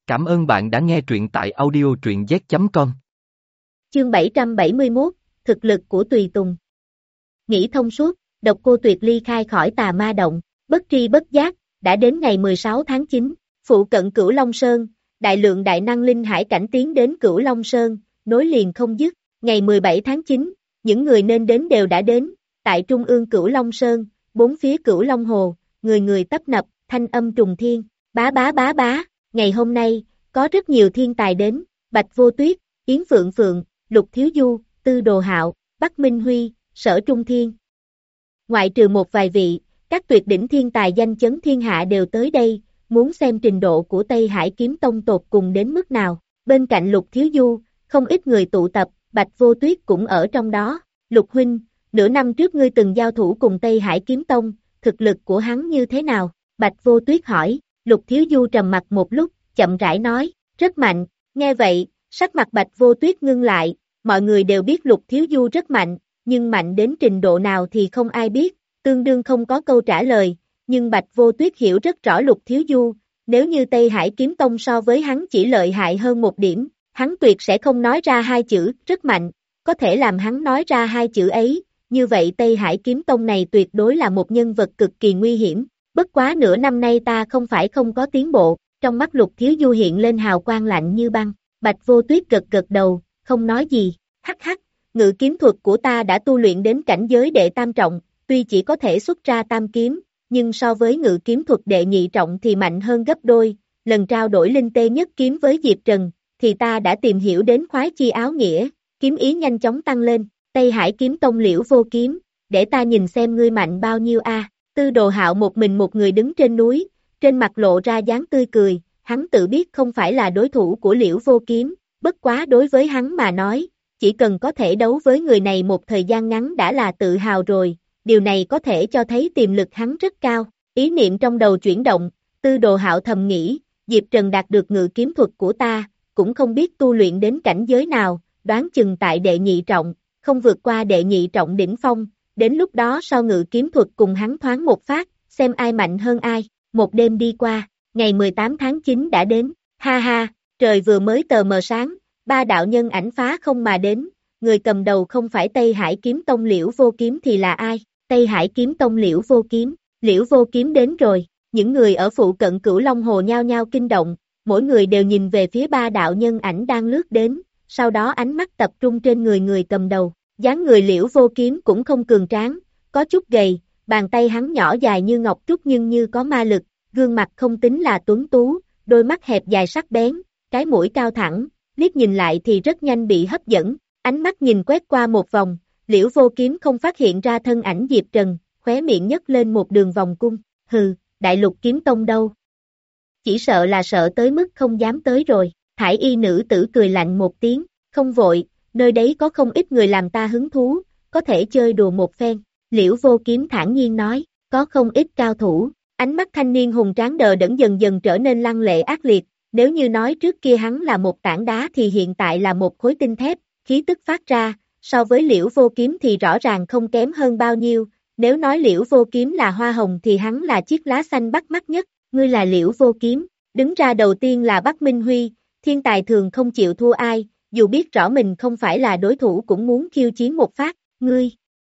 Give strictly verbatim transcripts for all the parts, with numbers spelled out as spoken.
Cảm ơn bạn đã nghe truyện tại audio truyện z chấm com. Chương bảy trăm bảy mươi mốt, thực lực của Tùy Tùng. Nghĩ thông suốt, Độc Cô Tuyệt ly khai khỏi Tà Ma Động, bất tri bất giác, đã đến ngày mười sáu tháng chín, phụ cận Cửu Long Sơn, đại lượng đại năng linh hải cảnh tiến đến Cửu Long Sơn, nối liền không dứt, ngày mười bảy tháng chín, những người nên đến đều đã đến, tại trung ương Cửu Long Sơn, bốn phía Cửu Long Hồ, người người tấp nập, thanh âm trùng thiên, bá bá bá bá, ngày hôm nay, có rất nhiều thiên tài đến, Bạch Vô Tuyết, Yến Phượng Phượng, Lục Thiếu Du, Tư Đồ Hạo, Bắc Minh Huy, Sở Trung Thiên. Ngoại trừ một vài vị, các tuyệt đỉnh thiên tài danh chấn thiên hạ đều tới đây, muốn xem trình độ của Tây Hải Kiếm Tông tột cùng đến mức nào. Bên cạnh Lục Thiếu Du, không ít người tụ tập, Bạch Vô Tuyết cũng ở trong đó. Lục huynh, nửa năm trước ngươi từng giao thủ cùng Tây Hải Kiếm Tông, thực lực của hắn như thế nào? Bạch Vô Tuyết hỏi. Lục Thiếu Du trầm mặt một lúc, chậm rãi nói, rất mạnh. Nghe vậy, sắc mặt Bạch Vô Tuyết ngưng lại, mọi người đều biết Lục Thiếu Du rất mạnh, nhưng mạnh đến trình độ nào thì không ai biết, tương đương không có câu trả lời, nhưng Bạch Vô Tuyết hiểu rất rõ Lục Thiếu Du, nếu như Tây Hải Kiếm Tông so với hắn chỉ lợi hại hơn một điểm, hắn tuyệt sẽ không nói ra hai chữ, rất mạnh, có thể làm hắn nói ra hai chữ ấy, như vậy Tây Hải Kiếm Tông này tuyệt đối là một nhân vật cực kỳ nguy hiểm, bất quá nửa năm nay ta không phải không có tiến bộ, trong mắt Lục Thiếu Du hiện lên hào quang lạnh như băng, Bạch Vô Tuyết gật gật đầu, không nói gì, hắc hắc, ngự kiếm thuật của ta đã tu luyện đến cảnh giới đệ tam trọng, tuy chỉ có thể xuất ra tam kiếm, nhưng so với ngự kiếm thuật đệ nhị trọng thì mạnh hơn gấp đôi, lần trao đổi linh tê nhất kiếm với Diệp Trần, thì ta đã tìm hiểu đến khoái chi áo nghĩa, kiếm ý nhanh chóng tăng lên, Tây Hải Kiếm Tông Liễu Vô Kiếm, để ta nhìn xem ngươi mạnh bao nhiêu a. Tư Đồ Hạo một mình một người đứng trên núi, trên mặt lộ ra dáng tươi cười, hắn tự biết không phải là đối thủ của Liễu Vô Kiếm, bất quá đối với hắn mà nói, chỉ cần có thể đấu với người này một thời gian ngắn đã là tự hào rồi, điều này có thể cho thấy tiềm lực hắn rất cao, ý niệm trong đầu chuyển động, Tư Đồ Hạo thầm nghĩ, Diệp Trần đạt được ngự kiếm thuật của ta, cũng không biết tu luyện đến cảnh giới nào, đoán chừng tại đệ nhị trọng, không vượt qua đệ nhị trọng đỉnh phong, đến lúc đó sau ngự kiếm thuật cùng hắn thoáng một phát, xem ai mạnh hơn ai, một đêm đi qua, ngày mười tám tháng chín đã đến, ha ha, trời vừa mới tờ mờ sáng, ba đạo nhân ảnh phá không mà đến, người cầm đầu không phải Tây Hải Kiếm Tông Liễu Vô Kiếm thì là ai? Tây Hải Kiếm Tông Liễu Vô Kiếm, Liễu Vô Kiếm đến rồi, những người ở phụ cận Cửu Long Hồ nhao nhao kinh động, mỗi người đều nhìn về phía ba đạo nhân ảnh đang lướt đến, sau đó ánh mắt tập trung trên người người cầm đầu, dáng người Liễu Vô Kiếm cũng không cường tráng, có chút gầy, bàn tay hắn nhỏ dài như ngọc trúc nhưng như có ma lực, gương mặt không tính là tuấn tú, đôi mắt hẹp dài sắc bén, cái mũi cao thẳng, liếc nhìn lại thì rất nhanh bị hấp dẫn, ánh mắt nhìn quét qua một vòng, Liễu Vô Kiếm không phát hiện ra thân ảnh Diệp Trần, khóe miệng nhấc lên một đường vòng cung, hừ, Đại Lục Kiếm Tông đâu? Chỉ sợ là sợ tới mức không dám tới rồi, Thải y nữ tử cười lạnh một tiếng, không vội, nơi đấy có không ít người làm ta hứng thú, có thể chơi đùa một phen, Liễu Vô Kiếm thản nhiên nói, có không ít cao thủ, ánh mắt thanh niên hùng tráng đờ đẫn dần dần trở nên lăng lệ ác liệt, nếu như nói trước kia hắn là một tảng đá thì hiện tại là một khối tinh thép, khí tức phát ra, so với Liễu Vô Kiếm thì rõ ràng không kém hơn bao nhiêu, nếu nói Liễu Vô Kiếm là hoa hồng thì hắn là chiếc lá xanh bắt mắt nhất, ngươi là Liễu Vô Kiếm, đứng ra đầu tiên là Bắc Minh Huy, thiên tài thường không chịu thua ai, dù biết rõ mình không phải là đối thủ cũng muốn khiêu chiến một phát, ngươi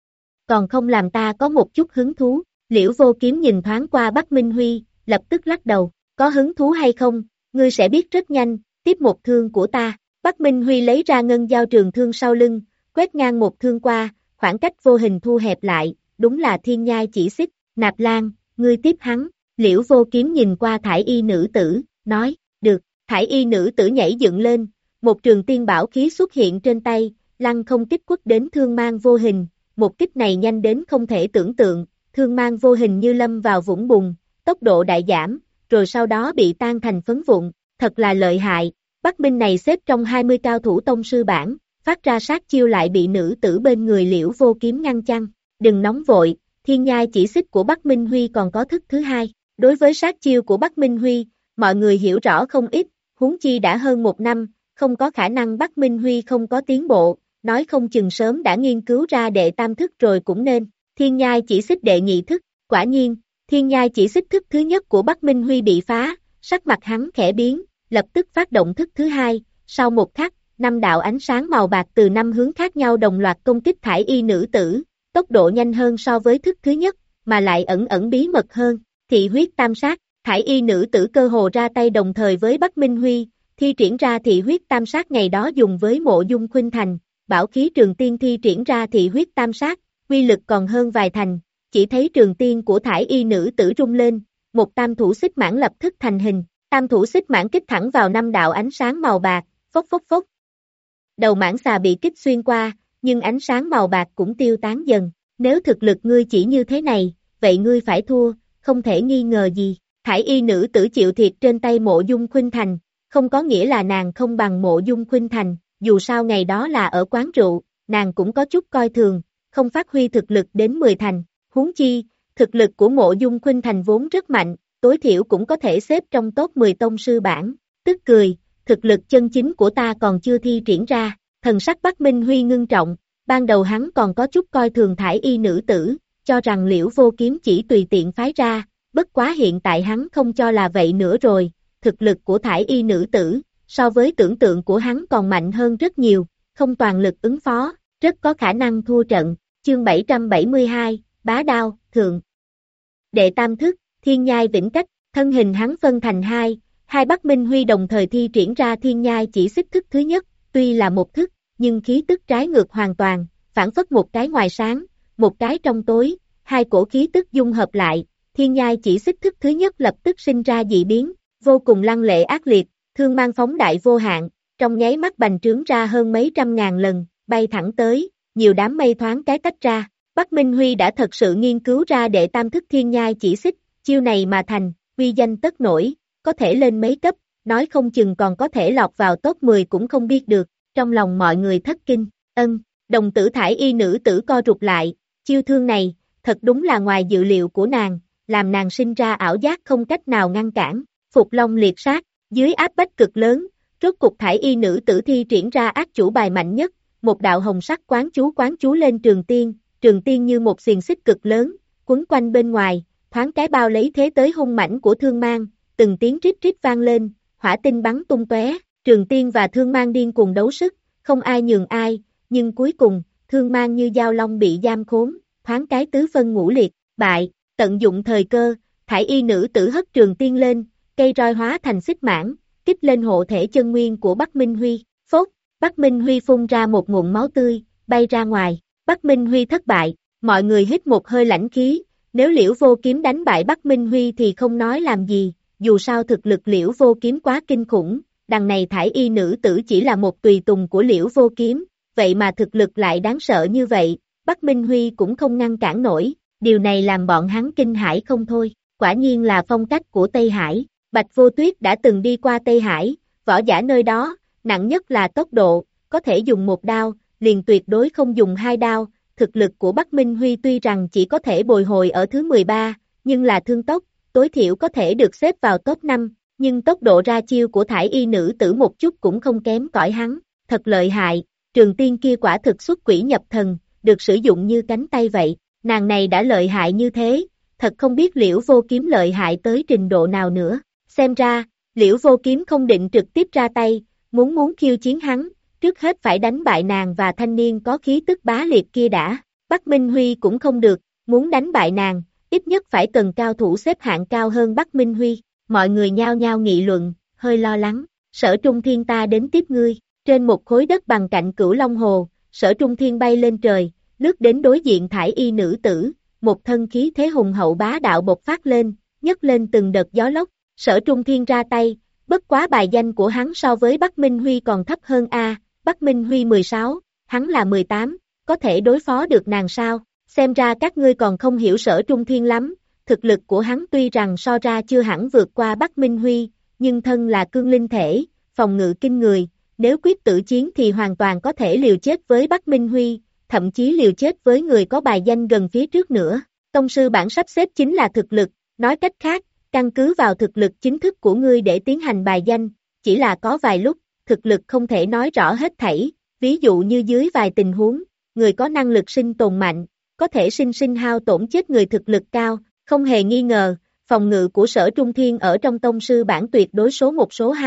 còn không làm ta có một chút hứng thú, Liễu Vô Kiếm nhìn thoáng qua Bắc Minh Huy, lập tức lắc đầu, có hứng thú hay không, ngươi sẽ biết rất nhanh, tiếp một thương của ta, Bắc Minh Huy lấy ra ngân dao trường thương sau lưng, quét ngang một thương qua, khoảng cách vô hình thu hẹp lại, đúng là thiên nhai chỉ xích, Nạp Lan, ngươi tiếp hắn, Liễu Vô Kiếm nhìn qua thải y nữ tử, nói, được, thải y nữ tử nhảy dựng lên, một trường tiên bảo khí xuất hiện trên tay, lăng không kích quất đến thương mang vô hình, một kích này nhanh đến không thể tưởng tượng, thương mang vô hình như lâm vào vũng bùn, tốc độ đại giảm, rồi sau đó bị tan thành phấn vụn, thật là lợi hại, Bắc Minh này xếp trong hai mươi cao thủ tông sư bảng, phát ra sát chiêu lại bị nữ tử bên người Liễu Vô Kiếm ngăn chặn, đừng nóng vội, thiên nhai chỉ xích của Bắc Minh Huy còn có thức thứ hai, đối với sát chiêu của Bắc Minh Huy, mọi người hiểu rõ không ít, huống chi đã hơn một năm, không có khả năng Bắc Minh Huy không có tiến bộ, nói không chừng sớm đã nghiên cứu ra đệ tam thức rồi cũng nên, thiên nhai chỉ xích đệ nhị thức, quả nhiên, thiên nhai chỉ xích thức thứ nhất của Bắc Minh Huy bị phá, sắc mặt hắn khẽ biến, lập tức phát động thức thứ hai, sau một khắc, năm đạo ánh sáng màu bạc từ năm hướng khác nhau đồng loạt công kích thải y nữ tử, tốc độ nhanh hơn so với thức thứ nhất, mà lại ẩn ẩn bí mật hơn, thị huyết tam sát, thải y nữ tử cơ hồ ra tay đồng thời với Bắc Minh Huy, thi triển ra thị huyết tam sát ngày đó dùng với Mộ Dung Khuynh Thành, bảo khí trường tiên thi triển ra thị huyết tam sát, uy lực còn hơn vài thành, chỉ thấy trường tiên của thải y nữ tử rung lên, một tam thủ xích mãn lập tức thành hình, tam thủ xích mãn kích thẳng vào năm đạo ánh sáng màu bạc, phốc phốc phốc. Đầu mãng xà bị kích xuyên qua, nhưng ánh sáng màu bạc cũng tiêu tán dần, nếu thực lực ngươi chỉ như thế này, vậy ngươi phải thua, không thể nghi ngờ gì, thải y nữ tử chịu thiệt trên tay Mộ Dung Khuynh Thành, không có nghĩa là nàng không bằng Mộ Dung Khuynh Thành, dù sao ngày đó là ở quán rượu, nàng cũng có chút coi thường, không phát huy thực lực đến mười thành, huống chi, thực lực của Mộ Dung Khuynh Thành vốn rất mạnh, tối thiểu cũng có thể xếp trong top mười tông sư bảng, tức cười, thực lực chân chính của ta còn chưa thi triển ra, thần sắc Bắc Minh Huy ngưng trọng, ban đầu hắn còn có chút coi thường thải y nữ tử, cho rằng Liễu Vô Kiếm chỉ tùy tiện phái ra, bất quá hiện tại hắn không cho là vậy nữa rồi, thực lực của thải y nữ tử, so với tưởng tượng của hắn còn mạnh hơn rất nhiều, không toàn lực ứng phó, rất có khả năng thua trận, chương bảy trăm bảy mươi hai, bá đao, thượng. Đệ tam thức, thiên nhai vĩnh cách, thân hình hắn phân thành hai, hai Bắc Minh Huy đồng thời thi triển ra thiên nhai chỉ xích thức thứ nhất, tuy là một thức, nhưng khí tức trái ngược hoàn toàn, phản phất một cái ngoài sáng, một cái trong tối, hai cổ khí tức dung hợp lại, thiên nhai chỉ xích thức thứ nhất lập tức sinh ra dị biến, vô cùng lăng lệ ác liệt, thương mang phóng đại vô hạn, trong nháy mắt bành trướng ra hơn mấy trăm ngàn lần, bay thẳng tới, nhiều đám mây thoáng cái tách ra, Bắc Minh Huy đã thật sự nghiên cứu ra đệ tam thức thiên nhai chỉ xích, chiêu này mà thành, uy danh tất nổi, có thể lên mấy cấp, nói không chừng còn có thể lọt vào top mười cũng không biết được, trong lòng mọi người thất kinh, ân, đồng tử thải y nữ tử co rụt lại, chiêu thương này, thật đúng là ngoài dự liệu của nàng, làm nàng sinh ra ảo giác không cách nào ngăn cản, Phục Long liệt sát, dưới áp bách cực lớn, rốt cục thải y nữ tử thi triển ra ác chủ bài mạnh nhất, một đạo hồng sắc quán chú quán chú lên trường tiên, trường tiên như một xiềng xích cực lớn, quấn quanh bên ngoài, thoáng cái bao lấy thế tới hung mãnh của thương mang, từng tiếng rít rít vang lên, hỏa tinh bắn tung tóe, trường tiên và thương mang điên cùng đấu sức, không ai nhường ai, nhưng cuối cùng, thương mang như dao long bị giam khốn, thoáng cái tứ phân ngũ liệt, bại, tận dụng thời cơ, thải y nữ tử hất trường tiên lên, cây roi hóa thành xích mãn, kích lên hộ thể chân nguyên của Bắc Minh Huy, phốt, Bắc Minh Huy phun ra một ngụm máu tươi, bay ra ngoài, Bắc Minh Huy thất bại, mọi người hít một hơi lãnh khí, nếu Liễu Vô Kiếm đánh bại Bắc Minh Huy thì không nói làm gì, dù sao thực lực Liễu Vô Kiếm quá kinh khủng, đằng này thải y nữ tử chỉ là một tùy tùng của Liễu Vô Kiếm, vậy mà thực lực lại đáng sợ như vậy, Bắc Minh Huy cũng không ngăn cản nổi, điều này làm bọn hắn kinh hãi không thôi, quả nhiên là phong cách của Tây Hải, Bạch Vô Tuyết đã từng đi qua Tây Hải, võ giả nơi đó, nặng nhất là tốc độ, có thể dùng một đao, liền tuyệt đối không dùng hai đao, thực lực của Bắc Minh Huy tuy rằng chỉ có thể bồi hồi ở thứ mười ba, nhưng là thương tốc, tối thiểu có thể được xếp vào top năm, nhưng tốc độ ra chiêu của thải y nữ tử một chút cũng không kém cỏi hắn, thật lợi hại, trường tiên kia quả thực xuất quỷ nhập thần, được sử dụng như cánh tay vậy, nàng này đã lợi hại như thế, thật không biết Liễu Vô Kiếm lợi hại tới trình độ nào nữa, xem ra, Liễu Vô Kiếm không định trực tiếp ra tay, muốn muốn khiêu chiến hắn, trước hết phải đánh bại nàng và thanh niên có khí tức bá liệt kia đã, Bắc Minh Huy cũng không được, muốn đánh bại nàng, ít nhất phải cần cao thủ xếp hạng cao hơn Bắc Minh Huy, mọi người nhao nhao nghị luận, hơi lo lắng, Sở Trung Thiên ta đến tiếp ngươi, trên một khối đất bằng cạnh Cửu Long Hồ, Sở Trung Thiên bay lên trời, lướt đến đối diện thải y nữ tử, một thân khí thế hùng hậu bá đạo bộc phát lên, nhấc lên từng đợt gió lốc, Sở Trung Thiên ra tay, bất quá bài danh của hắn so với Bắc Minh Huy còn thấp hơn a, Bắc Minh Huy mười sáu, hắn là mười tám, có thể đối phó được nàng sao, xem ra các ngươi còn không hiểu Sở Trung Thiên lắm, thực lực của hắn tuy rằng so ra chưa hẳn vượt qua Bắc Minh Huy, nhưng thân là cương linh thể, phòng ngự kinh người, nếu quyết tử chiến thì hoàn toàn có thể liều chết với Bắc Minh Huy, thậm chí liều chết với người có bài danh gần phía trước nữa, tông sư bảng sắp xếp chính là thực lực, nói cách khác, căn cứ vào thực lực chính thức của ngươi để tiến hành bài danh, chỉ là có vài lúc, thực lực không thể nói rõ hết thảy, ví dụ như dưới vài tình huống, người có năng lực sinh tồn mạnh, có thể sinh sinh hao tổn chết người thực lực cao, không hề nghi ngờ, phòng ngự của Sở Trung Thiên ở trong tông sư bảng tuyệt đối số một số hai,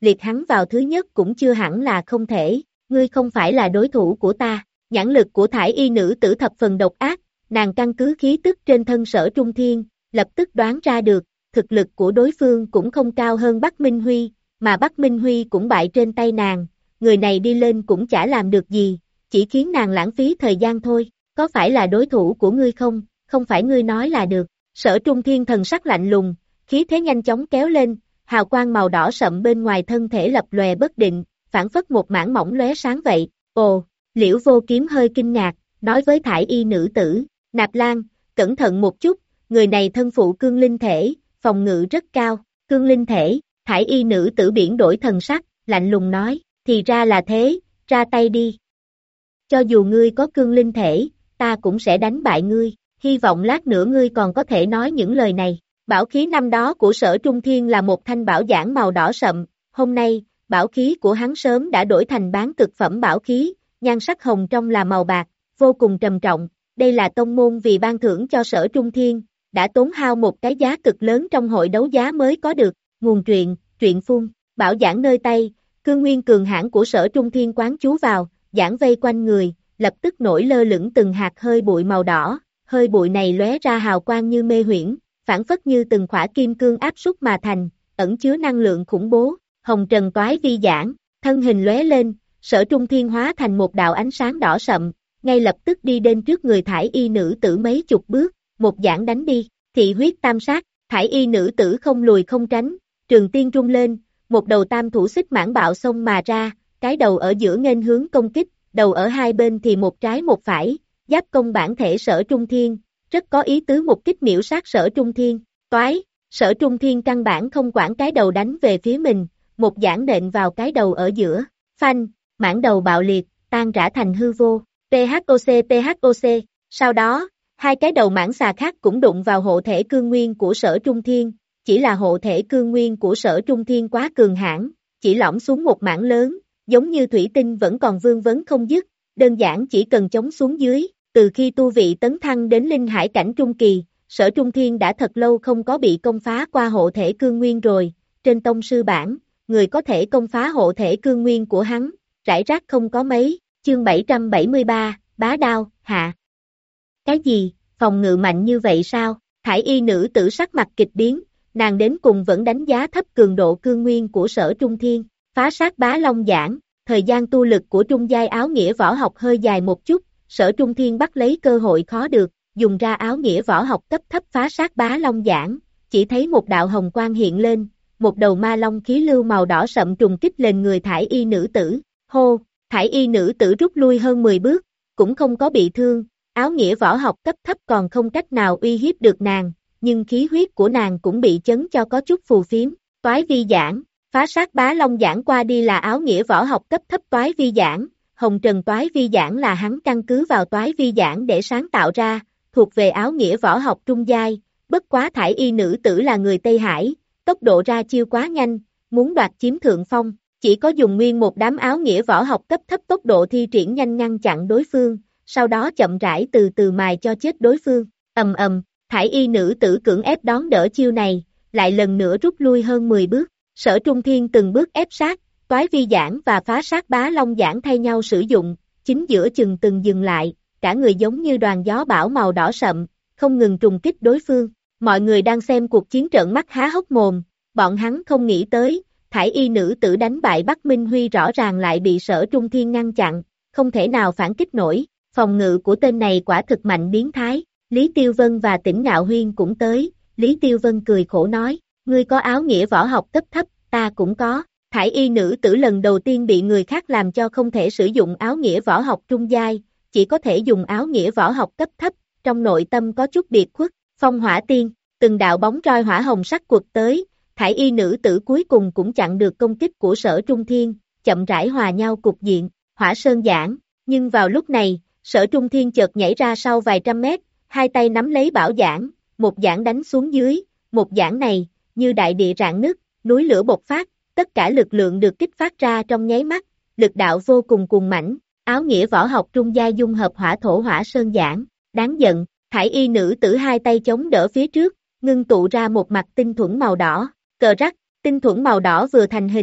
liệt hắn vào thứ nhất cũng chưa hẳn là không thể, ngươi không phải là đối thủ của ta. Nhãn lực của thải y nữ tử thập phần độc ác, nàng căn cứ khí tức trên thân Sở Trung Thiên, lập tức đoán ra được, thực lực của đối phương cũng không cao hơn Bắc Minh Huy, mà Bắc Minh Huy cũng bại trên tay nàng, người này đi lên cũng chả làm được gì, chỉ khiến nàng lãng phí thời gian thôi, có phải là đối thủ của ngươi không, không phải ngươi nói là được. Sở Trung Thiên thần sắc lạnh lùng, khí thế nhanh chóng kéo lên, hào quang màu đỏ sậm bên ngoài thân thể lập lòe bất định, phản phất một mảng mỏng lóe sáng vậy. Ồ, Liễu Vô Kiếm hơi kinh ngạc, nói với thải y nữ tử, Nạp Lan, cẩn thận một chút, người này thân phụ cương linh thể, phòng ngự rất cao, cương linh thể, thải y nữ tử biển đổi thần sắc, lạnh lùng nói, thì ra là thế, ra tay đi. Cho dù ngươi có cương linh thể, ta cũng sẽ đánh bại ngươi, hy vọng lát nữa ngươi còn có thể nói những lời này. Bảo khí năm đó của Sở Trung Thiên là một thanh bảo giản màu đỏ sậm, hôm nay, bảo khí của hắn sớm đã đổi thành bán cực phẩm bảo khí, nhan sắc hồng trong là màu bạc, vô cùng trầm trọng, đây là tông môn vì ban thưởng cho Sở Trung Thiên, đã tốn hao một cái giá cực lớn trong hội đấu giá mới có được, nguồn truyện, truyện phun, bảo giản nơi tay, cương nguyên cường hãn của Sở Trung Thiên quán chú vào, giản vây quanh người, lập tức nổi lơ lửng từng hạt hơi bụi màu đỏ, hơi bụi này lóe ra hào quang như mê huyễn, phản phất như từng khỏa kim cương áp súc mà thành, ẩn chứa năng lượng khủng bố, hồng trần toái vi giản, thân hình lóe lên, Sở Trung Thiên hóa thành một đạo ánh sáng đỏ sậm, ngay lập tức đi đến trước người thải y nữ tử mấy chục bước, một giản đánh đi, thị huyết tam sát, thải y nữ tử không lùi không tránh, trường tiên rung lên, một đầu tam thủ xích mãn bạo xông mà ra, cái đầu ở giữa nghênh hướng công kích, đầu ở hai bên thì một trái một phải, giáp công bản thể Sở Trung Thiên, rất có ý tứ một kích miểu sát Sở Trung Thiên, toái, Sở Trung Thiên căn bản không quản cái đầu đánh về phía mình, một giản nện vào cái đầu ở giữa, phanh, mãn đầu bạo liệt, tan rã thành hư vô, PHOC PHOC, sau đó, hai cái đầu mãn xà khác cũng đụng vào hộ thể cương nguyên của Sở Trung Thiên, chỉ là hộ thể cương nguyên của Sở Trung Thiên quá cường hãn, chỉ lõm xuống một mảng lớn, giống như thủy tinh vẫn còn vương vấn không dứt, đơn giản chỉ cần chống xuống dưới, từ khi tu vị tấn thăng đến linh hải cảnh trung kỳ, Sở Trung Thiên đã thật lâu không có bị công phá qua hộ thể cương nguyên rồi, trên tông sư bản, người có thể công phá hộ thể cương nguyên của hắn, rải rác không có mấy, chương bảy trăm bảy mươi ba, bá đao, hạ. Cái gì, phòng ngự mạnh như vậy sao? Thải y nữ tử sắc mặt kịch biến, nàng đến cùng vẫn đánh giá thấp cường độ cương nguyên của Sở Trung Thiên, phá sát bá long giảng, thời gian tu lực của trung giai áo nghĩa võ học hơi dài một chút, Sở Trung Thiên bắt lấy cơ hội khó được, dùng ra áo nghĩa võ học cấp thấp phá sát bá long giảng, chỉ thấy một đạo hồng quang hiện lên, một đầu ma long khí lưu màu đỏ sậm trùng kích lên người thải y nữ tử, hô, thải y nữ tử rút lui hơn mười bước, cũng không có bị thương, áo nghĩa võ học cấp thấp còn không cách nào uy hiếp được nàng, nhưng khí huyết của nàng cũng bị chấn cho có chút phù phiếm, toái vi giảng, phá sát bá long giảng qua đi là áo nghĩa võ học cấp thấp toái vi giảng, hồng trần toái vi giảng là hắn căn cứ vào toái vi giảng để sáng tạo ra, thuộc về áo nghĩa võ học trung giai, bất quá thải y nữ tử là người Tây Hải, tốc độ ra chiêu quá nhanh, muốn đoạt chiếm thượng phong, chỉ có dùng nguyên một đám áo nghĩa võ học cấp thấp tốc độ thi triển nhanh ngăn chặn đối phương, sau đó chậm rãi từ từ mài cho chết đối phương, ầm ầm, thải y nữ tử cưỡng ép đón đỡ chiêu này, lại lần nữa rút lui hơn mười bước, Sở Trung Thiên từng bước ép sát, toái vi giảng và phá sát bá long giảng thay nhau sử dụng, chính giữa chừng từng dừng lại, cả người giống như đoàn gió bão màu đỏ sậm, không ngừng trùng kích đối phương, mọi người đang xem cuộc chiến trợn mắt há hốc mồm, bọn hắn không nghĩ tới, thải y nữ tử đánh bại Bắc Minh Huy rõ ràng lại bị Sở Trung Thiên ngăn chặn, không thể nào phản kích nổi, phòng ngự của tên này quả thực mạnh biến thái, Lý Tiêu Vân và Tỉnh Ngạo Huyên cũng tới, Lý Tiêu Vân cười khổ nói, ngươi có áo nghĩa võ học cấp thấp, ta cũng có, thải y nữ tử lần đầu tiên bị người khác làm cho không thể sử dụng áo nghĩa võ học trung giai, chỉ có thể dùng áo nghĩa võ học cấp thấp, trong nội tâm có chút biệt khuất, phong hỏa tiên, từng đạo bóng roi hỏa hồng sắc quật tới, thải y nữ tử cuối cùng cũng chặn được công kích của Sở Trung Thiên, chậm rãi hòa nhau cục diện, hỏa sơn giảng, nhưng vào lúc này, Sở Trung Thiên chợt nhảy ra sau vài trăm mét, hai tay nắm lấy bảo giảng, một giảng đánh xuống dưới, một giảng này, như đại địa rạn nứt, núi lửa bộc phát, tất cả lực lượng được kích phát ra trong nháy mắt, lực đạo vô cùng cuồng mãnh, áo nghĩa võ học trung gia dung hợp hỏa thổ hỏa sơn giảng, đáng giận, thải y nữ tử hai tay chống đỡ phía trước, ngưng tụ ra một mặt tinh thuẫn màu đỏ, cờ rắc, tinh thuẫn màu đỏ vừa thành hình,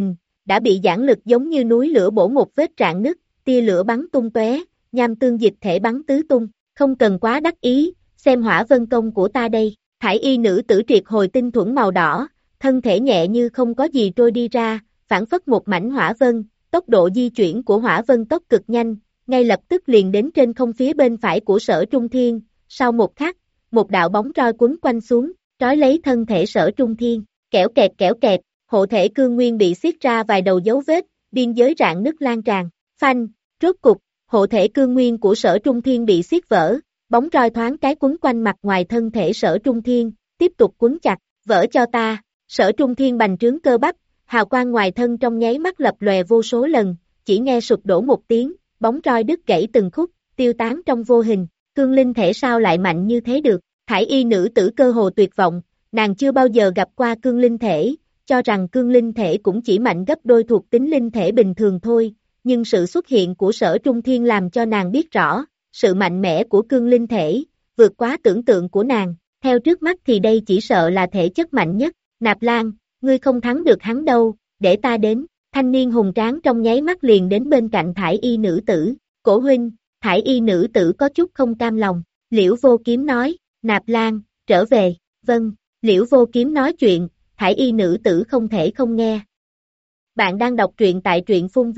đã bị giãn lực giống như núi lửa bổ một vết rạn nứt, tia lửa bắn tung tóe, nham tương dịch thể bắn tứ tung, không cần quá đắc ý, xem hỏa vân công của ta đây, thải y nữ tử triệt hồi tinh thuẫn màu đỏ, thân thể nhẹ như không có gì trôi đi ra, phản phất một mảnh hỏa vân, tốc độ di chuyển của hỏa vân tốc cực nhanh, ngay lập tức liền đến trên không phía bên phải của Sở Trung Thiên, sau một khắc, một đạo bóng roi quấn quanh xuống, trói lấy thân thể Sở Trung Thiên, kẻo kẹt kẻo kẹt, hộ thể cương nguyên bị xiết ra vài đầu dấu vết, biên giới rạn nứt lan tràn, phanh, rốt cục, hộ thể cương nguyên của Sở Trung Thiên bị xiết vỡ, bóng roi thoáng cái quấn quanh mặt ngoài thân thể Sở Trung Thiên, tiếp tục quấn chặt, vỡ cho ta, Sở Trung Thiên bành trướng cơ bắp, hào quang ngoài thân trong nháy mắt lập lòe vô số lần, chỉ nghe sụp đổ một tiếng, bóng roi đứt gãy từng khúc, tiêu tán trong vô hình, cương linh thể sao lại mạnh như thế được, thải y nữ tử cơ hồ tuyệt vọng, nàng chưa bao giờ gặp qua cương linh thể, cho rằng cương linh thể cũng chỉ mạnh gấp đôi thuộc tính linh thể bình thường thôi, nhưng sự xuất hiện của Sở Trung Thiên làm cho nàng biết rõ, sự mạnh mẽ của cương linh thể, vượt quá tưởng tượng của nàng, theo trước mắt thì đây chỉ sợ là thể chất mạnh nhất, Nạp Lan, ngươi không thắng được hắn đâu, để ta đến, thanh niên hùng tráng trong nháy mắt liền đến bên cạnh thải y nữ tử, cổ huynh, thải y nữ tử có chút không cam lòng, Liễu Vô Kiếm nói, Nạp Lan, trở về, vâng, Liễu Vô Kiếm nói chuyện, thải y nữ tử không thể không nghe. Bạn đang đọc truyện tại truyện phun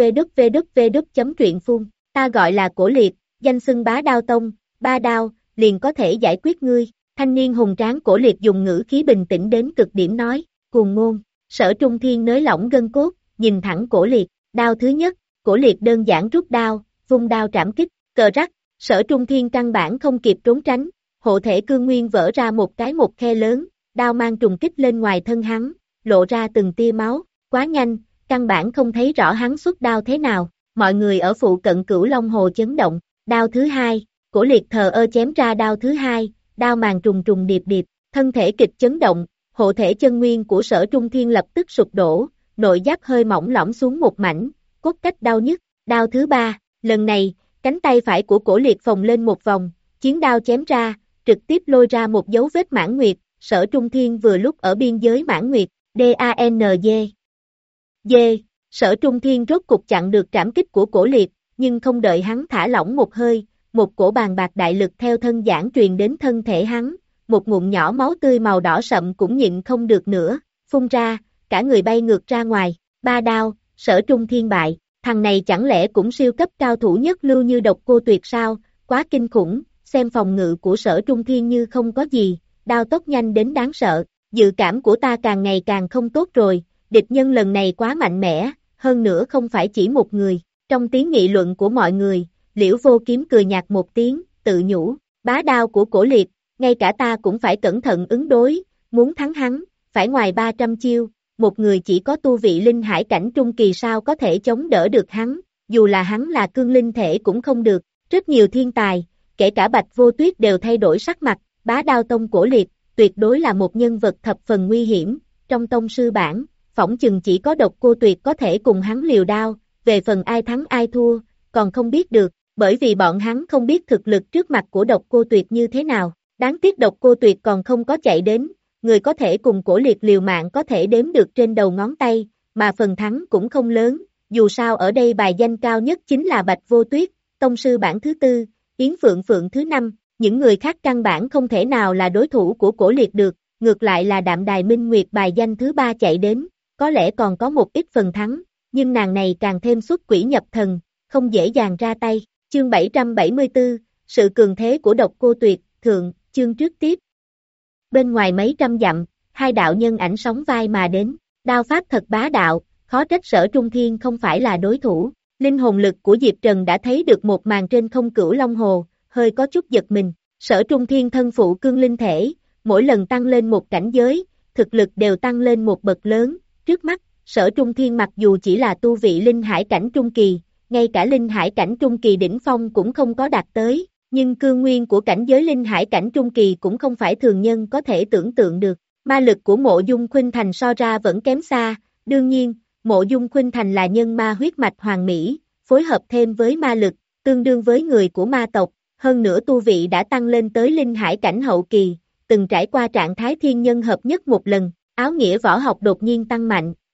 www chấm truyện phun, ta gọi là Cổ Liệt, danh xưng Bá Đao Tông, ba đao, liền có thể giải quyết ngươi, thanh niên hùng tráng Cổ Liệt dùng ngữ khí bình tĩnh đến cực điểm nói, cuồng ngôn, Sở Trung Thiên nới lỏng gân cốt, nhìn thẳng Cổ Liệt, đao thứ nhất, Cổ Liệt đơn giản rút đao, vung đao trảm kích, cờ rắc, Sở Trung Thiên căn bản không kịp trốn tránh, hộ thể cương nguyên vỡ ra một cái một khe lớn, đao mang trùng kích lên ngoài thân hắn, lộ ra từng tia máu, quá nhanh, căn bản không thấy rõ hắn xuất đao thế nào, mọi người ở phụ cận Cửu Long Hồ chấn động, đao thứ hai, Cổ Liệt thờ ơ chém ra đao thứ hai, đao màng trùng trùng điệp điệp, thân thể kịch chấn động, hộ thể chân nguyên của Sở Trung Thiên lập tức sụp đổ, nội giáp hơi mỏng lõm xuống một mảnh, cốt cách đau nhức, đao thứ ba, lần này, cánh tay phải của Cổ Liệt phồng lên một vòng, chiến đao chém ra, trực tiếp lôi ra một dấu vết mãn nguyệt, Sở Trung Thiên vừa lúc ở biên giới mãn nguyệt, D A N D. D, Sở Trung Thiên rốt cục chặn được trảm kích của Cổ Liệt, nhưng không đợi hắn thả lỏng một hơi, một cổ bàn bạc đại lực theo thân giãn truyền đến thân thể hắn, một ngụm nhỏ máu tươi màu đỏ sậm cũng nhịn không được nữa, phun ra, cả người bay ngược ra ngoài, ba đao, Sở Trung Thiên bại, thằng này chẳng lẽ cũng siêu cấp cao thủ nhất lưu như Độc Cô Tuyệt sao, quá kinh khủng, xem phòng ngự của Sở Trung Thiên như không có gì, đao tốc nhanh đến đáng sợ, dự cảm của ta càng ngày càng không tốt rồi, địch nhân lần này quá mạnh mẽ, hơn nữa không phải chỉ một người, trong tiếng nghị luận của mọi người, Liễu Vô Kiếm cười nhạt một tiếng, tự nhủ, bá đao của Cổ Liệt, ngay cả ta cũng phải cẩn thận ứng đối, muốn thắng hắn, phải ngoài ba trăm chiêu, một người chỉ có tu vị linh hải cảnh trung kỳ sao có thể chống đỡ được hắn, dù là hắn là cương linh thể cũng không được, rất nhiều thiên tài, kể cả Bạch Vô Tuyết đều thay đổi sắc mặt, Bá Đao Tông Cổ Liệt, tuyệt đối là một nhân vật thập phần nguy hiểm, trong tông sư bản, phỏng chừng chỉ có Độc Cô Tuyệt có thể cùng hắn liều đao, về phần ai thắng ai thua, còn không biết được, bởi vì bọn hắn không biết thực lực trước mặt của Độc Cô Tuyệt như thế nào, đáng tiếc Độc Cô Tuyệt còn không có chạy đến, người có thể cùng Cổ Liệt liều mạng có thể đếm được trên đầu ngón tay, mà phần thắng cũng không lớn, dù sao ở đây bài danh cao nhất chính là Bạch Vô Tuyết, tông sư bản thứ tư, Yến Phượng Phượng thứ năm, những người khác căn bản không thể nào là đối thủ của Cổ Liệt được, ngược lại là Đạm Đài Minh Nguyệt bài danh thứ ba chạy đến, có lẽ còn có một ít phần thắng, nhưng nàng này càng thêm xuất quỷ nhập thần, không dễ dàng ra tay. Chương bảy trăm bảy mươi tư, sự cường thế của Độc Cô Tuyệt, thượng, chương trước tiếp. Bên ngoài mấy trăm dặm, hai đạo nhân ảnh sóng vai mà đến, đao pháp thật bá đạo, khó trách Sở Trung Thiên không phải là đối thủ. Linh hồn lực của Diệp Trần đã thấy được một màn trên không Cửu Long Hồ, hơi có chút giật mình. Sở Trung Thiên thân phụ cương linh thể, mỗi lần tăng lên một cảnh giới, thực lực đều tăng lên một bậc lớn. Trước mắt, Sở Trung Thiên mặc dù chỉ là tu vị linh hải cảnh trung kỳ, ngay cả linh hải cảnh trung kỳ đỉnh phong cũng không có đạt tới, nhưng cương nguyên của cảnh giới linh hải cảnh trung kỳ cũng không phải thường nhân có thể tưởng tượng được. Ma lực của Mộ Dung Khuynh Thành so ra vẫn kém xa, đương nhiên, Mộ Dung Khuynh Thành là nhân ma huyết mạch hoàng mỹ, phối hợp thêm với ma lực, tương đương với người của ma tộc, hơn nữa tu vị đã tăng lên tới linh hải cảnh hậu kỳ, từng trải qua trạng thái thiên nhân hợp nhất một lần, áo nghĩa võ học đột nhiên tăng mạnh,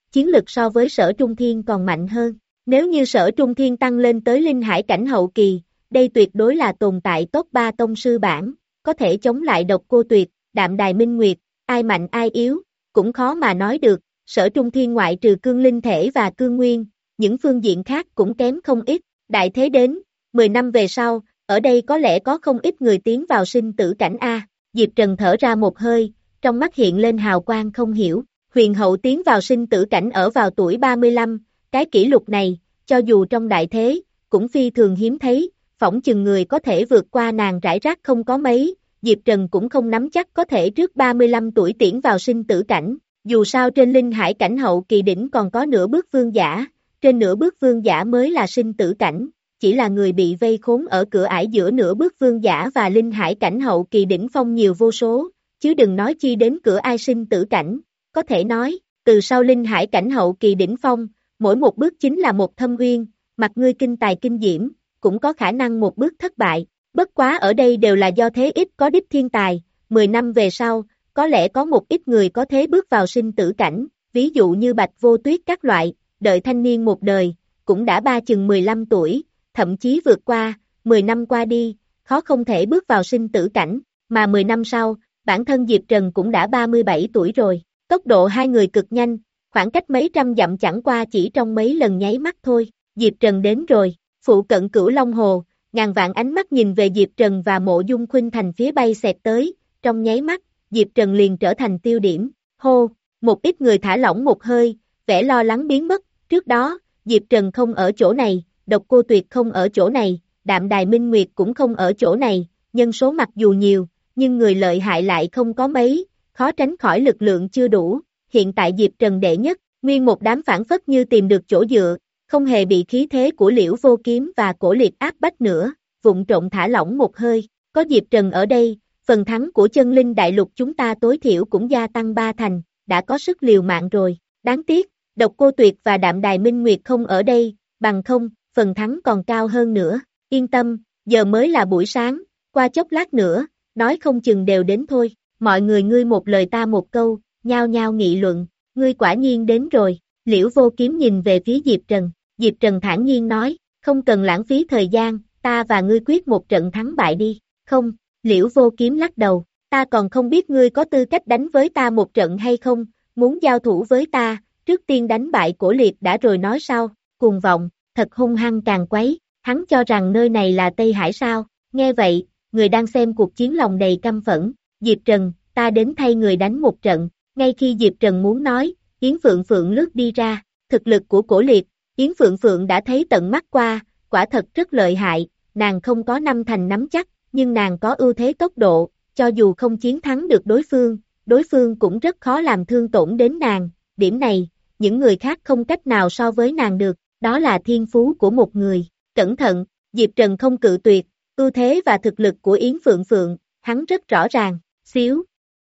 chiến lực so với Sở Trung Thiên còn mạnh hơn. Nếu như Sở Trung Thiên tăng lên tới linh hải cảnh hậu kỳ, đây tuyệt đối là tồn tại top ba tông sư bảng, có thể chống lại Độc Cô Tuyệt, Đạm Đài Minh Nguyệt, ai mạnh ai yếu, cũng khó mà nói được. Sở Trung Thiên ngoại trừ cương linh thể và cương nguyên, những phương diện khác cũng kém không ít. Đại thế đến, mười năm về sau, ở đây có lẽ có không ít người tiến vào sinh tử cảnh A. Diệp Trần thở ra một hơi, trong mắt hiện lên hào quang không hiểu. Huyền hậu tiến vào sinh tử cảnh ở vào tuổi ba mươi lăm, cái kỷ lục này, cho dù trong đại thế, cũng phi thường hiếm thấy, phỏng chừng người có thể vượt qua nàng rải rác không có mấy, Diệp Trần cũng không nắm chắc có thể trước ba mươi lăm tuổi tiến vào sinh tử cảnh, dù sao trên linh hải cảnh hậu kỳ đỉnh còn có nửa bước vương giả, trên nửa bước vương giả mới là sinh tử cảnh, chỉ là người bị vây khốn ở cửa ải giữa nửa bước vương giả và linh hải cảnh hậu kỳ đỉnh phong nhiều vô số, chứ đừng nói chi đến cửa ai sinh tử cảnh. Có thể nói, từ sau linh hải cảnh hậu kỳ đỉnh phong, mỗi một bước chính là một thâm uyên, mặt ngươi kinh tài kinh diễm, cũng có khả năng một bước thất bại, bất quá ở đây đều là do thế ít có đích thiên tài, mười năm về sau, có lẽ có một ít người có thế bước vào sinh tử cảnh, ví dụ như Bạch Vô Tuyết các loại, đợi thanh niên một đời, cũng đã ba chừng mười lăm tuổi, thậm chí vượt qua, mười năm qua đi, khó không thể bước vào sinh tử cảnh, mà mười năm sau, bản thân Diệp Trần cũng đã ba mươi bảy tuổi rồi. Tốc độ hai người cực nhanh, khoảng cách mấy trăm dặm chẳng qua chỉ trong mấy lần nháy mắt thôi, Diệp Trần đến rồi, phụ cận Cửu Long Hồ, ngàn vạn ánh mắt nhìn về Diệp Trần và Mộ Dung Khuynh Thành phía bay xẹt tới, trong nháy mắt, Diệp Trần liền trở thành tiêu điểm, hô, một ít người thả lỏng một hơi, vẻ lo lắng biến mất, trước đó, Diệp Trần không ở chỗ này, Độc Cô Tuyệt không ở chỗ này, Đạm Đài Minh Nguyệt cũng không ở chỗ này, nhân số mặc dù nhiều, nhưng người lợi hại lại không có mấy, khó tránh khỏi lực lượng chưa đủ, hiện tại Diệp Trần đệ nhất, nguyên một đám phản phất như tìm được chỗ dựa, không hề bị khí thế của Liễu Vô Kiếm và Cổ Liệt áp bách nữa, vụng trộn thả lỏng một hơi, có Diệp Trần ở đây, phần thắng của chân linh đại lục chúng ta tối thiểu cũng gia tăng ba thành, đã có sức liều mạng rồi, đáng tiếc, Độc Cô Tuyệt và Đạm Đài Minh Nguyệt không ở đây, bằng không, phần thắng còn cao hơn nữa, yên tâm, giờ mới là buổi sáng, qua chốc lát nữa, nói không chừng đều đến thôi. Mọi người ngươi một lời ta một câu, nhao nhao nghị luận, ngươi quả nhiên đến rồi, Liễu Vô Kiếm nhìn về phía Diệp Trần, Diệp Trần thản nhiên nói, không cần lãng phí thời gian, ta và ngươi quyết một trận thắng bại đi, không, Liễu Vô Kiếm lắc đầu, ta còn không biết ngươi có tư cách đánh với ta một trận hay không, muốn giao thủ với ta, trước tiên đánh bại Cổ Liệt đã rồi nói sau, cuồng vọng, thật hung hăng càng quấy, hắn cho rằng nơi này là Tây Hải sao, nghe vậy, người đang xem cuộc chiến lòng đầy căm phẫn. Diệp Trần, ta đến thay người đánh một trận, ngay khi Diệp Trần muốn nói, Yến Phượng Phượng lướt đi ra, thực lực của Cổ Liệt, Yến Phượng Phượng đã thấy tận mắt qua, quả thật rất lợi hại, nàng không có năm thành nắm chắc, nhưng nàng có ưu thế tốc độ, cho dù không chiến thắng được đối phương, đối phương cũng rất khó làm thương tổn đến nàng, điểm này, những người khác không cách nào so với nàng được, đó là thiên phú của một người, cẩn thận, Diệp Trần không cự tuyệt, ưu thế và thực lực của Yến Phượng Phượng, hắn rất rõ ràng. Xíu.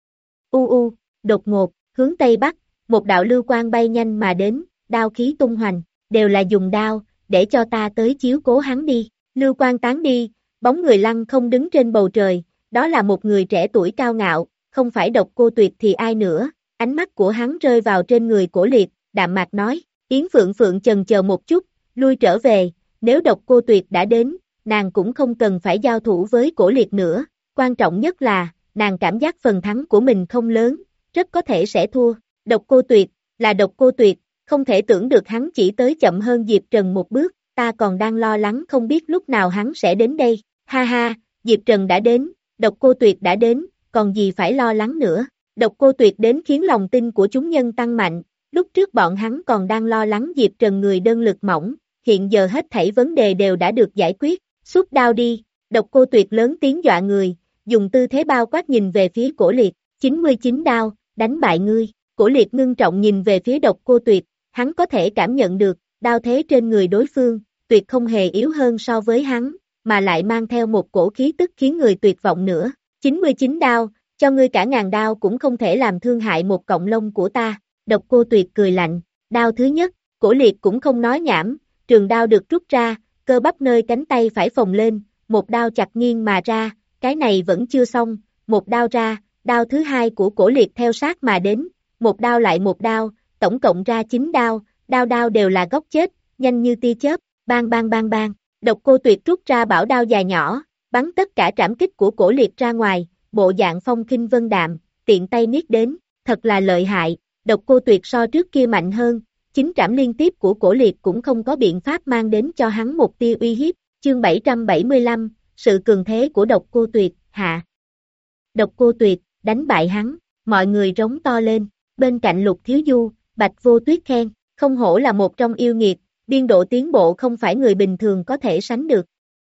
U u, đột ngột, hướng Tây Bắc, một đạo lưu quang bay nhanh mà đến, đao khí tung hoành, đều là dùng đao, để cho ta tới chiếu cố hắn đi. Lưu quang tán đi, bóng người lăng không đứng trên bầu trời, đó là một người trẻ tuổi cao ngạo, không phải Độc Cô Tuyệt thì ai nữa, ánh mắt của hắn rơi vào trên người Cổ Liệt, đạm mạc nói, Yến Phượng Phượng chần chờ một chút, lui trở về, nếu Độc Cô Tuyệt đã đến, nàng cũng không cần phải giao thủ với Cổ Liệt nữa, quan trọng nhất là, nàng cảm giác phần thắng của mình không lớn, rất có thể sẽ thua. Độc Cô Tuyệt, là Độc Cô Tuyệt, không thể tưởng được hắn chỉ tới chậm hơn Diệp Trần một bước, ta còn đang lo lắng không biết lúc nào hắn sẽ đến đây. Ha ha, Diệp Trần đã đến, Độc Cô Tuyệt đã đến, còn gì phải lo lắng nữa. Độc Cô Tuyệt đến khiến lòng tin của chúng nhân tăng mạnh, lúc trước bọn hắn còn đang lo lắng Diệp Trần người đơn lực mỏng, hiện giờ hết thảy vấn đề đều đã được giải quyết, xuất đao đi. Độc Cô Tuyệt lớn tiếng dọa người, dùng tư thế bao quát nhìn về phía Cổ Liệt, chín mươi chín đao, đánh bại ngươi. Cổ Liệt ngưng trọng nhìn về phía Độc Cô Tuyệt, hắn có thể cảm nhận được, đao thế trên người đối phương, tuyệt không hề yếu hơn so với hắn, mà lại mang theo một cổ khí tức khiến người tuyệt vọng nữa. chín mươi chín đao, cho ngươi cả ngàn đao cũng không thể làm thương hại một cọng lông của ta. Độc Cô Tuyệt cười lạnh, đao thứ nhất, Cổ Liệt cũng không nói nhảm, trường đao được rút ra, cơ bắp nơi cánh tay phải phồng lên, một đao chặt nghiêng mà ra, cái này vẫn chưa xong, một đao ra, đao thứ hai của Cổ Liệt theo sát mà đến, một đao lại một đao, tổng cộng ra chín đao, đao đao đều là góc chết, nhanh như tia chớp, bang bang bang bang. Độc Cô Tuyệt rút ra bảo đao dài nhỏ, bắn tất cả trảm kích của Cổ Liệt ra ngoài, bộ dạng phong khinh vân đạm, tiện tay niết đến, thật là lợi hại, Độc Cô Tuyệt so trước kia mạnh hơn, chính trảm liên tiếp của Cổ Liệt cũng không có biện pháp mang đến cho hắn một tia uy hiếp, chương bảy trăm bảy mươi lăm, sự cường thế của Độc Cô Tuyệt, hạ. Độc Cô Tuyệt, đánh bại hắn, mọi người rống to lên, bên cạnh Lục Thiếu Du, Bạch Vô Tuyết khen, không hổ là một trong yêu nghiệt, biên độ tiến bộ không phải người bình thường có thể sánh được.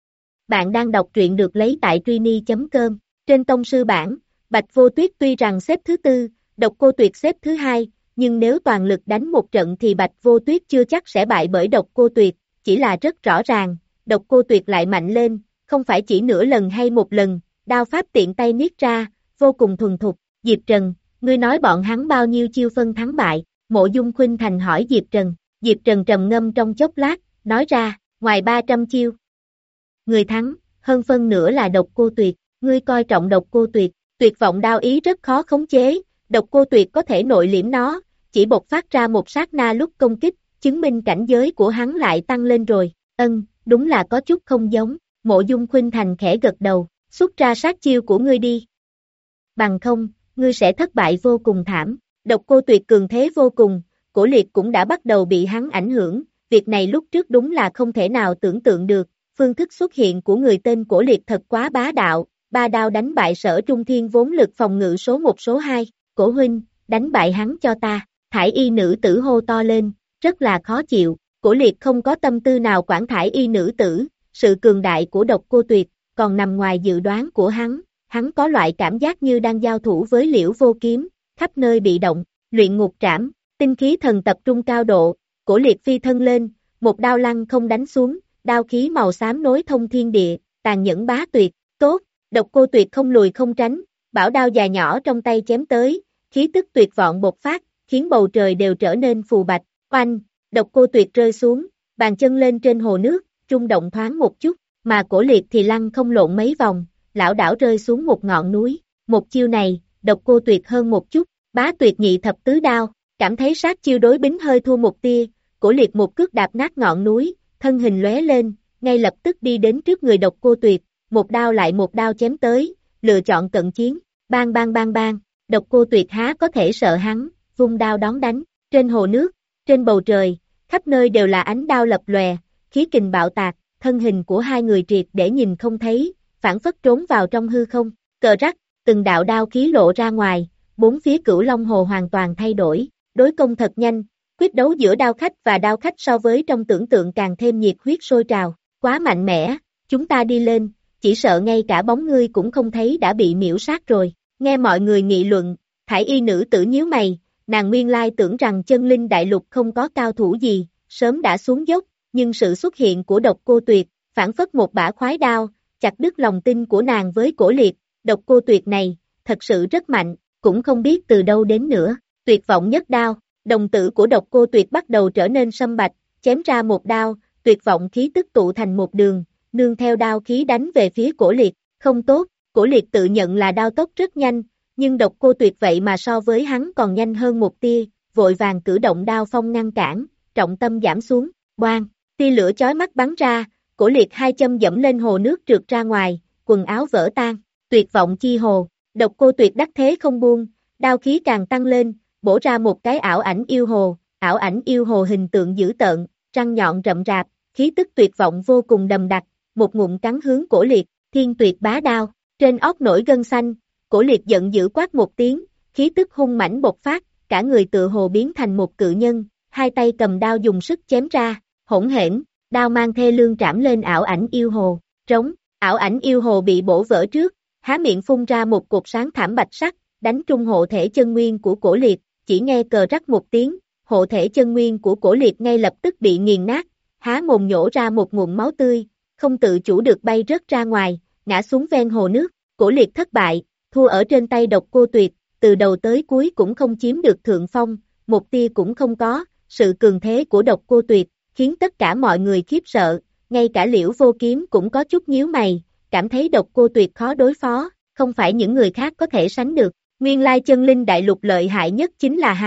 Bạn đang đọc truyện được lấy tại Trini chấm com, trên tông sư bảng, Bạch Vô Tuyết tuy rằng xếp thứ tư, Độc Cô Tuyệt xếp thứ hai, nhưng nếu toàn lực đánh một trận thì Bạch Vô Tuyết chưa chắc sẽ bại bởi Độc Cô Tuyệt, chỉ là rất rõ ràng, Độc Cô Tuyệt lại mạnh lên, không phải chỉ nửa lần hay một lần, đao pháp tiện tay niết ra, vô cùng thuần thục. Diệp Trần, ngươi nói bọn hắn bao nhiêu chiêu phân thắng bại, Mộ Dung Khuynh Thành hỏi Diệp Trần, Diệp Trần trầm ngâm trong chốc lát, nói ra, ngoài ba trăm chiêu. Người thắng, hơn phân nửa là Độc Cô Tuyệt, ngươi coi trọng Độc Cô Tuyệt, tuyệt vọng đao ý rất khó khống chế, Độc Cô Tuyệt có thể nội liễm nó, chỉ bộc phát ra một sát na lúc công kích, chứng minh cảnh giới của hắn lại tăng lên rồi, ân, đúng là có chút không giống, Mộ Dung Khuynh Thành khẽ gật đầu, xuất ra sát chiêu của ngươi đi. Bằng không, ngươi sẽ thất bại vô cùng thảm, Độc Cô Tuyệt cường thế vô cùng, Cổ Liệt cũng đã bắt đầu bị hắn ảnh hưởng, việc này lúc trước đúng là không thể nào tưởng tượng được, phương thức xuất hiện của người tên Cổ Liệt thật quá bá đạo, ba đao đánh bại Sở Trung Thiên vốn lực phòng ngự số một số hai, Cổ huynh, đánh bại hắn cho ta, Thải y nữ tử hô to lên, rất là khó chịu, Cổ Liệt không có tâm tư nào quản Thải y nữ tử, sự cường đại của Độc Cô Tuyệt, còn nằm ngoài dự đoán của hắn, hắn có loại cảm giác như đang giao thủ với Liễu Vô Kiếm, khắp nơi bị động, luyện ngục trảm, tinh khí thần tập trung cao độ, Cổ Liệt phi thân lên, một đao lăng không đánh xuống, đao khí màu xám nối thông thiên địa, tàn nhẫn bá tuyệt, tốt, Độc Cô Tuyệt không lùi không tránh, bảo đao dài nhỏ trong tay chém tới, khí tức tuyệt vọng bộc phát, khiến bầu trời đều trở nên phù bạch, oanh, Độc Cô Tuyệt rơi xuống, bàn chân lên trên hồ nước, rung động thoáng một chút, mà Cổ Liệt thì lăn không lộn mấy vòng, lão đảo rơi xuống một ngọn núi, một chiêu này, Độc Cô Tuyệt hơn một chút, bá tuyệt nhị thập tứ đao, cảm thấy sát chiêu đối bính hơi thua một tia, Cổ Liệt một cước đạp nát ngọn núi, thân hình lóe lên, ngay lập tức đi đến trước người Độc Cô Tuyệt, một đao lại một đao chém tới, lựa chọn cận chiến, bang bang bang bang, Độc Cô Tuyệt há có thể sợ hắn, vung đao đón đánh, trên hồ nước, trên bầu trời, khắp nơi đều là ánh đao lập lòe, khí kình bạo tạc, thân hình của hai người triệt để nhìn không thấy, phản phất trốn vào trong hư không, cờ rắc, từng đạo đao khí lộ ra ngoài, bốn phía Cửu Long Hồ hoàn toàn thay đổi, đối công thật nhanh, quyết đấu giữa đao khách và đao khách so với trong tưởng tượng càng thêm nhiệt huyết sôi trào, quá mạnh mẽ, chúng ta đi lên, chỉ sợ ngay cả bóng ngươi cũng không thấy đã bị miễu sát rồi, nghe mọi người nghị luận, Thải y nữ tử nhíu mày, nàng nguyên lai tưởng rằng chân linh đại lục không có cao thủ gì, sớm đã xuống dốc, nhưng sự xuất hiện của Độc Cô Tuyệt, phản phất một bả khoái đao, chặt đứt lòng tin của nàng với Cổ Liệt, Độc Cô Tuyệt này, thật sự rất mạnh, cũng không biết từ đâu đến nữa, tuyệt vọng nhất đao, đồng tử của Độc Cô Tuyệt bắt đầu trở nên sâm bạch, chém ra một đao, tuyệt vọng khí tức tụ thành một đường, nương theo đao khí đánh về phía Cổ Liệt, không tốt, Cổ Liệt tự nhận là đao tốc rất nhanh, nhưng Độc Cô Tuyệt vậy mà so với hắn còn nhanh hơn một tia, vội vàng cử động đao phong ngăn cản, trọng tâm giảm xuống, boang, tia lửa chói mắt bắn ra, Cổ Liệt hai châm dẫm lên hồ nước trượt ra ngoài, quần áo vỡ tan, tuyệt vọng chi hồ, Độc Cô Tuyệt đắc thế không buông, đao khí càng tăng lên, bổ ra một cái ảo ảnh yêu hồ, ảo ảnh yêu hồ hình tượng dữ tợn, răng nhọn rậm rạp, khí tức tuyệt vọng vô cùng đầm đặc, một ngụm cắn hướng Cổ Liệt, thiên tuyệt bá đao, trên óc nổi gân xanh, Cổ Liệt giận dữ quát một tiếng, khí tức hung mãnh bộc phát, cả người tự hồ biến thành một cự nhân, hai tay cầm đao dùng sức chém ra, hỗn hển, đao mang thê lương trảm lên ảo ảnh yêu hồ, trống, ảo ảnh yêu hồ bị bổ vỡ trước, há miệng phun ra một cột sáng thảm bạch sắc, đánh trung hộ thể chân nguyên của Cổ Liệt, chỉ nghe cờ rắc một tiếng, hộ thể chân nguyên của Cổ Liệt ngay lập tức bị nghiền nát, há mồm nhổ ra một nguồn máu tươi, không tự chủ được bay rớt ra ngoài, ngã xuống ven hồ nước, Cổ Liệt thất bại, thua ở trên tay Độc Cô Tuyệt, từ đầu tới cuối cũng không chiếm được thượng phong, một tia cũng không có, sự cường thế của Độc Cô Tuyệt, khiến tất cả mọi người khiếp sợ, ngay cả Liễu Vô Kiếm cũng có chút nhíu mày, cảm thấy Độc Cô Tuyệt khó đối phó, không phải những người khác có thể sánh được, nguyên lai chân linh đại lục lợi hại nhất chính là hắn,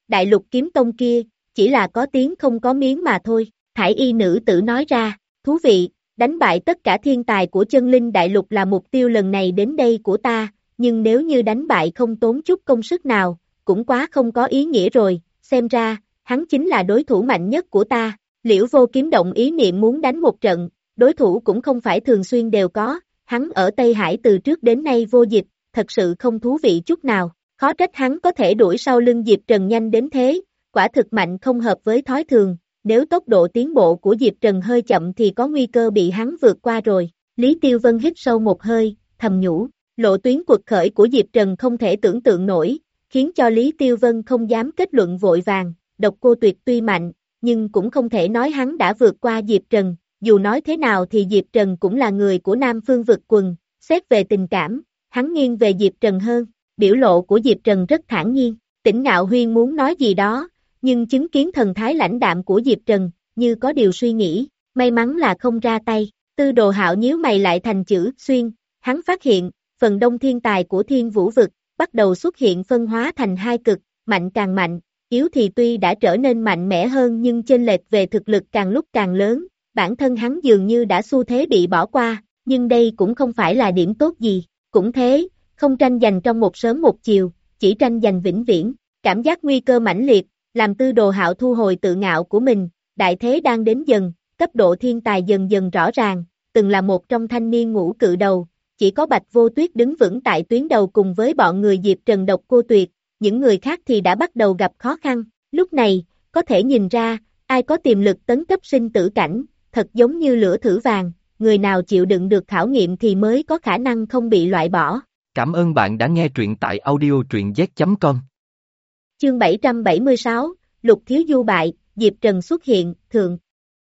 đại lục kiếm tông kia, chỉ là có tiếng không có miếng mà thôi, thải y nữ tử nói ra, thú vị, đánh bại tất cả thiên tài của chân linh đại lục là mục tiêu lần này đến đây của ta, nhưng nếu như đánh bại không tốn chút công sức nào, cũng quá không có ý nghĩa rồi, xem ra, hắn chính là đối thủ mạnh nhất của ta, Liễu Vô Kiếm động ý niệm muốn đánh một trận, đối thủ cũng không phải thường xuyên đều có, hắn ở Tây Hải từ trước đến nay vô dịch, thật sự không thú vị chút nào, khó trách hắn có thể đuổi sau lưng Diệp Trần nhanh đến thế, quả thực mạnh không hợp với thói thường, nếu tốc độ tiến bộ của Diệp Trần hơi chậm thì có nguy cơ bị hắn vượt qua rồi, Lý Tiêu Vân hít sâu một hơi, thầm nhủ, lộ tuyến quật khởi của Diệp Trần không thể tưởng tượng nổi, khiến cho Lý Tiêu Vân không dám kết luận vội vàng, Độc Cô Tuyệt tuy mạnh, nhưng cũng không thể nói hắn đã vượt qua Diệp Trần, dù nói thế nào thì Diệp Trần cũng là người của Nam Phương vực quần, xét về tình cảm, hắn nghiêng về Diệp Trần hơn, biểu lộ của Diệp Trần rất thản nhiên, Tỉnh Ngạo Huyên muốn nói gì đó, nhưng chứng kiến thần thái lãnh đạm của Diệp Trần, như có điều suy nghĩ, may mắn là không ra tay, Tư Đồ Hạo nhíu mày lại thành chữ xuyên, hắn phát hiện, phần đông thiên tài của Thiên Vũ vực, bắt đầu xuất hiện phân hóa thành hai cực, mạnh càng mạnh, yếu thì tuy đã trở nên mạnh mẽ hơn nhưng chênh lệch về thực lực càng lúc càng lớn, bản thân hắn dường như đã xu thế bị bỏ qua, nhưng đây cũng không phải là điểm tốt gì, cũng thế, không tranh giành trong một sớm một chiều, chỉ tranh giành vĩnh viễn, cảm giác nguy cơ mãnh liệt, làm Tư Đồ Hạo thu hồi tự ngạo của mình, đại thế đang đến dần, cấp độ thiên tài dần dần rõ ràng, từng là một trong thanh niên ngũ cự đầu, chỉ có Bạch Vô Tuyết đứng vững tại tuyến đầu cùng với bọn người Diệp Trần Độc Cô Tuyệt, những người khác thì đã bắt đầu gặp khó khăn, lúc này, có thể nhìn ra, ai có tiềm lực tấn cấp sinh tử cảnh, thật giống như lửa thử vàng, người nào chịu đựng được khảo nghiệm thì mới có khả năng không bị loại bỏ. Cảm ơn bạn đã nghe truyện tại audio truyện z chấm com. Chương bảy trăm bảy mươi sáu, Lục Thiếu Du bại, Diệp Trần xuất hiện, thượng.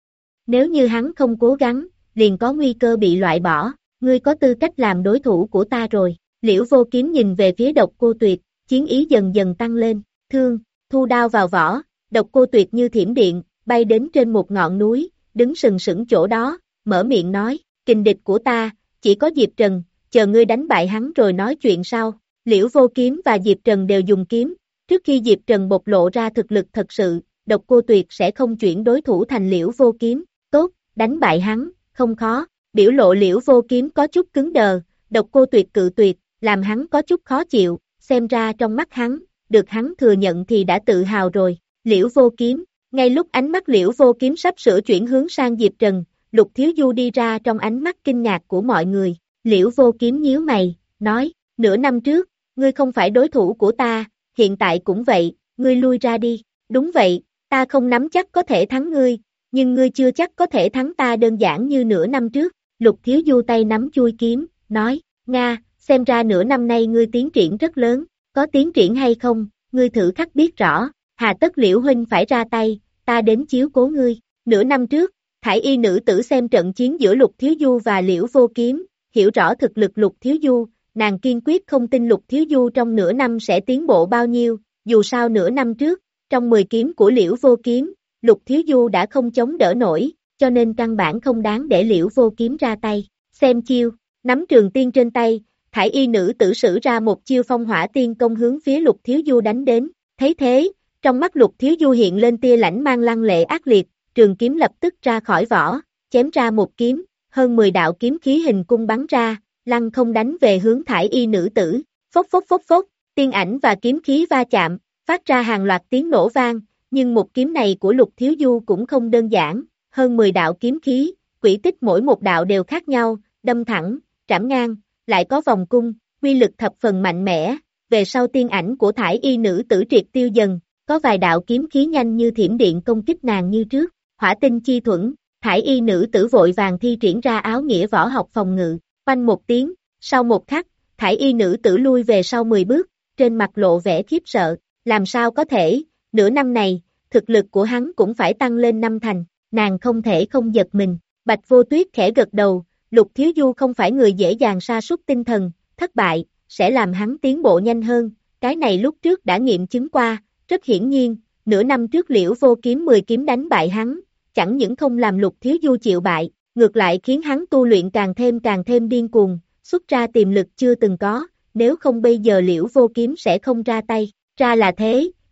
Nếu như hắn không cố gắng, liền có nguy cơ bị loại bỏ, ngươi có tư cách làm đối thủ của ta rồi. Liễu Vô Kiếm nhìn về phía Độc Cô Tuyệt, chiến ý dần dần tăng lên, thương, thu đao vào vỏ, Độc Cô Tuyệt như thiểm điện, bay đến trên một ngọn núi, đứng sừng sững chỗ đó, mở miệng nói, kình địch của ta, chỉ có Diệp Trần, chờ ngươi đánh bại hắn rồi nói chuyện sau. Liễu Vô Kiếm và Diệp Trần đều dùng kiếm, trước khi Diệp Trần bộc lộ ra thực lực thật sự, Độc Cô Tuyệt sẽ không chuyển đối thủ thành Liễu Vô Kiếm, tốt, đánh bại hắn, không khó, biểu lộ Liễu Vô Kiếm có chút cứng đờ, Độc Cô Tuyệt cự tuyệt, làm hắn có chút khó chịu, xem ra trong mắt hắn, được hắn thừa nhận thì đã tự hào rồi, Liễu Vô Kiếm, ngay lúc ánh mắt Liễu Vô Kiếm sắp sửa chuyển hướng sang Diệp Trần, Lục Thiếu Du đi ra trong ánh mắt kinh ngạc của mọi người, Liễu Vô Kiếm nhíu mày, nói, nửa năm trước, ngươi không phải đối thủ của ta, hiện tại cũng vậy, ngươi lui ra đi, đúng vậy, ta không nắm chắc có thể thắng ngươi, nhưng ngươi chưa chắc có thể thắng ta đơn giản như nửa năm trước, Lục Thiếu Du tay nắm chui kiếm, nói, Nga, xem ra nửa năm nay ngươi tiến triển rất lớn, có tiến triển hay không, ngươi thử khắc biết rõ, hà tất Liễu huynh phải ra tay, ta đến chiếu cố ngươi, nửa năm trước, thải y nữ tử xem trận chiến giữa Lục Thiếu Du và Liễu Vô Kiếm, hiểu rõ thực lực Lục Thiếu Du, nàng kiên quyết không tin Lục Thiếu Du trong nửa năm sẽ tiến bộ bao nhiêu, dù sao nửa năm trước, trong mười kiếm của Liễu Vô Kiếm, Lục Thiếu Du đã không chống đỡ nổi, cho nên căn bản không đáng để Liễu Vô Kiếm ra tay, xem chiêu, nắm trường tiên trên tay, thải y nữ tử sử ra một chiêu phong hỏa tiên công hướng phía Lục Thiếu Du đánh đến, thấy thế, trong mắt Lục Thiếu Du hiện lên tia lãnh mang lăng lệ ác liệt, trường kiếm lập tức ra khỏi vỏ, chém ra một kiếm, hơn mười đạo kiếm khí hình cung bắn ra, lăng không đánh về hướng thải y nữ tử, phốc phốc phốc phốc, tiên ảnh và kiếm khí va chạm, phát ra hàng loạt tiếng nổ vang, nhưng một kiếm này của Lục Thiếu Du cũng không đơn giản, hơn mười đạo kiếm khí, quỹ tích mỗi một đạo đều khác nhau, đâm thẳng, trảm ngang, lại có vòng cung, quy lực thập phần mạnh mẽ, về sau tiên ảnh của thải y nữ tử triệt tiêu dần, có vài đạo kiếm khí nhanh như thiểm điện công kích nàng như trước, hỏa tinh chi thuẫn, thải y nữ tử vội vàng thi triển ra áo nghĩa võ học phòng ngự, oanh một tiếng, sau một khắc, thải y nữ tử lui về sau mười bước, trên mặt lộ vẻ khiếp sợ, làm sao có thể, nửa năm này, thực lực của hắn cũng phải tăng lên năm thành, nàng không thể không giật mình, Bạch Vô Tuyết khẽ gật đầu, Lục Thiếu Du không phải người dễ dàng sa sút tinh thần, thất bại, sẽ làm hắn tiến bộ nhanh hơn, cái này lúc trước đã nghiệm chứng qua, rất hiển nhiên, nửa năm trước Liễu Vô Kiếm mười kiếm đánh bại hắn, chẳng những không làm Lục Thiếu Du chịu bại, ngược lại khiến hắn tu luyện càng thêm càng thêm điên cuồng, xuất ra tiềm lực chưa từng có, nếu không bây giờ Liễu Vô Kiếm sẽ không ra tay, ra là thế,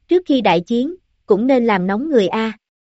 trước khi đại chiến, cũng nên làm nóng người a.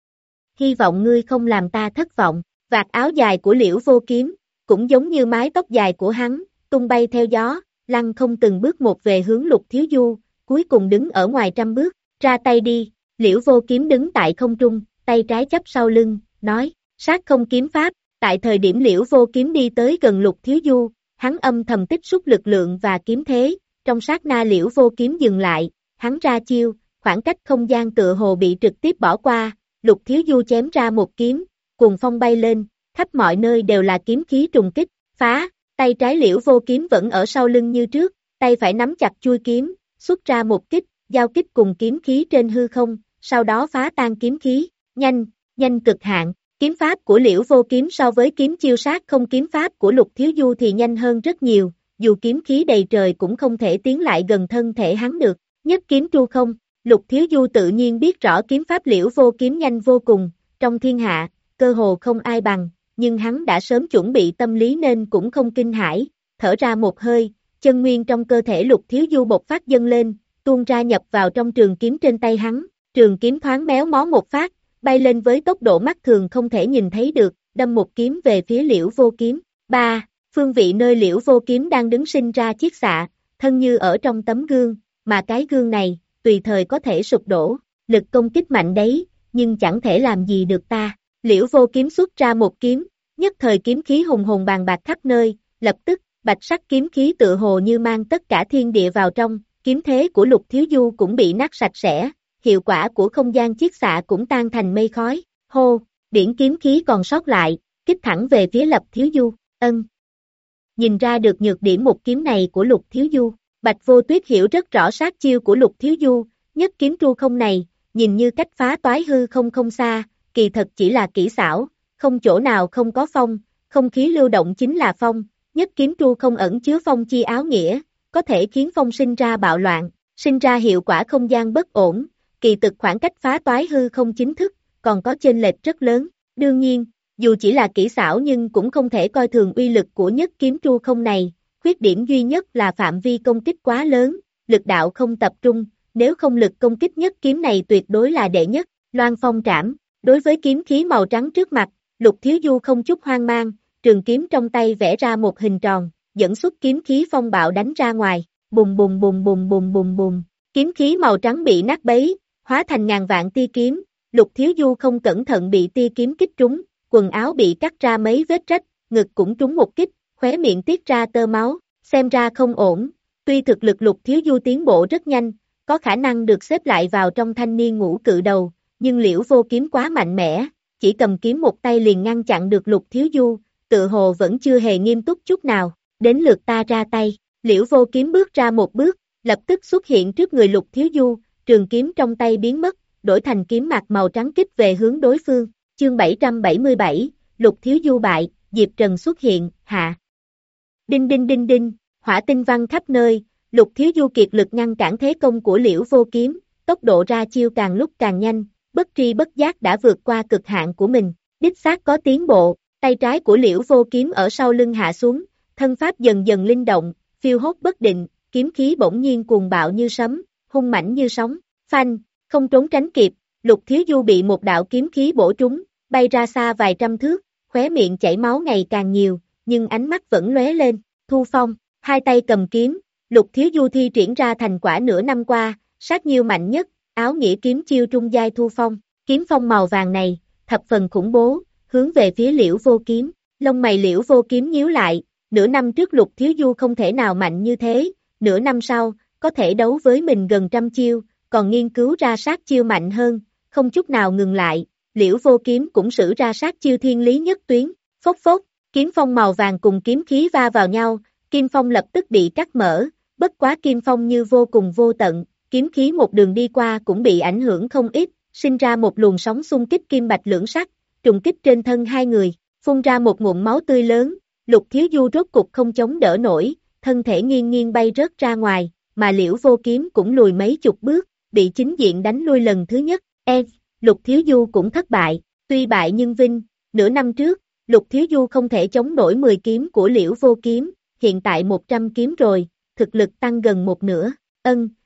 Hy vọng ngươi không làm ta thất vọng, vạt áo dài của Liễu Vô Kiếm, cũng giống như mái tóc dài của hắn, tung bay theo gió, lăn không từng bước một về hướng Lục Thiếu Du, cuối cùng đứng ở ngoài trăm bước, ra tay đi, Liễu Vô Kiếm đứng tại không trung, tay trái chắp sau lưng, nói, sát không kiếm pháp, tại thời điểm Liễu Vô Kiếm đi tới gần Lục Thiếu Du, hắn âm thầm tích xúc lực lượng và kiếm thế, trong sát na Liễu Vô Kiếm dừng lại, hắn ra chiêu, khoảng cách không gian tựa hồ bị trực tiếp bỏ qua, Lục Thiếu Du chém ra một kiếm, cuồng phong bay lên, khắp mọi nơi đều là kiếm khí trùng kích, phá, tay trái Liễu Vô Kiếm vẫn ở sau lưng như trước, tay phải nắm chặt chuôi kiếm, xuất ra một kích, giao kích cùng kiếm khí trên hư không, sau đó phá tan kiếm khí, nhanh, nhanh cực hạn, kiếm pháp của Liễu Vô Kiếm so với kiếm chiêu sát không kiếm pháp của Lục Thiếu Du thì nhanh hơn rất nhiều, dù kiếm khí đầy trời cũng không thể tiến lại gần thân thể hắn được, nhất kiếm tru không, Lục Thiếu Du tự nhiên biết rõ kiếm pháp Liễu Vô Kiếm nhanh vô cùng, trong thiên hạ, cơ hồ không ai bằng, nhưng hắn đã sớm chuẩn bị tâm lý nên cũng không kinh hãi, thở ra một hơi, chân nguyên trong cơ thể Lục Thiếu Du bộc phát dâng lên, tuôn ra nhập vào trong trường kiếm trên tay hắn, trường kiếm thoáng méo mó một phát, bay lên với tốc độ mắt thường không thể nhìn thấy được, đâm một kiếm về phía Liễu Vô Kiếm. ba. Phương vị nơi Liễu Vô Kiếm đang đứng sinh ra chiết xạ, thân như ở trong tấm gương, mà cái gương này, tùy thời có thể sụp đổ, lực công kích mạnh đấy, nhưng chẳng thể làm gì được ta. Liễu Vô Kiếm xuất ra một kiếm, nhất thời kiếm khí hùng hồn bàn bạc khắp nơi, lập tức, bạch sắc kiếm khí tựa hồ như mang tất cả thiên địa vào trong, kiếm thế của Lục Thiếu Du cũng bị nát sạch sẽ, hiệu quả của không gian chiết xạ cũng tan thành mây khói, hô, điển kiếm khí còn sót lại, kích thẳng về phía Lục Thiếu Du, ân. Nhìn ra được nhược điểm một kiếm này của Lục Thiếu Du, Bạch Vô Tuyết hiểu rất rõ sát chiêu của Lục Thiếu Du, nhất kiếm tru không này, nhìn như cách phá toái hư không không xa, kỳ thật chỉ là kỹ xảo, không chỗ nào không có phong, không khí lưu động chính là phong, nhất kiếm tru không ẩn chứa phong chi áo nghĩa, có thể khiến phong sinh ra bạo loạn, sinh ra hiệu quả không gian bất ổn, kỳ thực khoảng cách phá toái hư không chính thức, còn có chênh lệch rất lớn, đương nhiên, dù chỉ là kỹ xảo nhưng cũng không thể coi thường uy lực của nhất kiếm tru không này, khuyết điểm duy nhất là phạm vi công kích quá lớn, lực đạo không tập trung, nếu không lực công kích nhất kiếm này tuyệt đối là đệ nhất, Loan Phong trảm, đối với kiếm khí màu trắng trước mặt, Lục Thiếu Du không chút hoang mang, trường kiếm trong tay vẽ ra một hình tròn, dẫn xuất kiếm khí phong bạo đánh ra ngoài, bùng bùng bùng bùng bùng bùng bùng, kiếm khí màu trắng bị nát bấy, hóa thành ngàn vạn tia kiếm, Lục Thiếu Du không cẩn thận bị tia kiếm kích trúng, quần áo bị cắt ra mấy vết rách, ngực cũng trúng một kích, khóe miệng tiết ra tơ máu, xem ra không ổn, tuy thực lực Lục Thiếu Du tiến bộ rất nhanh, có khả năng được xếp lại vào trong thanh niên ngũ cự đầu, nhưng Liễu Vô Kiếm quá mạnh mẽ, chỉ cầm kiếm một tay liền ngăn chặn được Lục Thiếu Du, tự hồ vẫn chưa hề nghiêm túc chút nào, đến lượt ta ra tay, Liễu Vô Kiếm bước ra một bước, lập tức xuất hiện trước người Lục Thiếu Du, trường kiếm trong tay biến mất, đổi thành kiếm mạc màu trắng kích về hướng đối phương, chương bảy trăm bảy mươi bảy, Lục Thiếu Du bại, Diệp Trần xuất hiện, hạ. Đinh đinh đinh đinh, hỏa tinh văng khắp nơi, Lục Thiếu Du kiệt lực ngăn cản thế công của Liễu Vô Kiếm, tốc độ ra chiêu càng lúc càng nhanh, bất tri bất giác đã vượt qua cực hạn của mình, đích xác có tiến bộ, tay trái của Liễu Vô Kiếm ở sau lưng hạ xuống, thân pháp dần dần linh động, phiêu hốt bất định, kiếm khí bỗng nhiên cuồng bạo như sấm, hung mãnh như sóng, phanh, không trốn tránh kịp, Lục Thiếu Du bị một đạo kiếm khí bổ trúng, bay ra xa vài trăm thước, khóe miệng chảy máu ngày càng nhiều, nhưng ánh mắt vẫn lóe lên, Thu Phong, hai tay cầm kiếm, Lục Thiếu Du thi triển ra thành quả nửa năm qua, sát nhiêu mạnh nhất, áo nghĩa kiếm chiêu trung giai Thu Phong, kiếm phong màu vàng này, thập phần khủng bố, hướng về phía Liễu Vô Kiếm, lông mày Liễu Vô Kiếm nhíu lại, nửa năm trước Lục Thiếu Du không thể nào mạnh như thế, nửa năm sau, có thể đấu với mình gần trăm chiêu, còn nghiên cứu ra sát chiêu mạnh hơn, không chút nào ngừng lại, Liễu Vô Kiếm cũng sử ra sát chiêu thiên lý nhất tuyến, phốc phốc, kiếm phong màu vàng cùng kiếm khí va vào nhau, kim phong lập tức bị cắt mở, bất quá kim phong như vô cùng vô tận, kiếm khí một đường đi qua cũng bị ảnh hưởng không ít, sinh ra một luồng sóng xung kích kim bạch lưỡng sắc, trùng kích trên thân hai người, phun ra một ngụm máu tươi lớn, Lục Thiếu Du rốt cục không chống đỡ nổi, thân thể nghiêng nghiêng bay rớt ra ngoài, mà Liễu Vô Kiếm cũng lùi mấy chục bước, bị chính diện đánh lui lần thứ nhất, e, Lục Thiếu Du cũng thất bại, tuy bại nhưng vinh, nửa năm trước, Lục Thiếu Du không thể chống nổi mười kiếm của Liễu Vô Kiếm, hiện tại một trăm kiếm rồi, thực lực tăng gần một nửa, ân,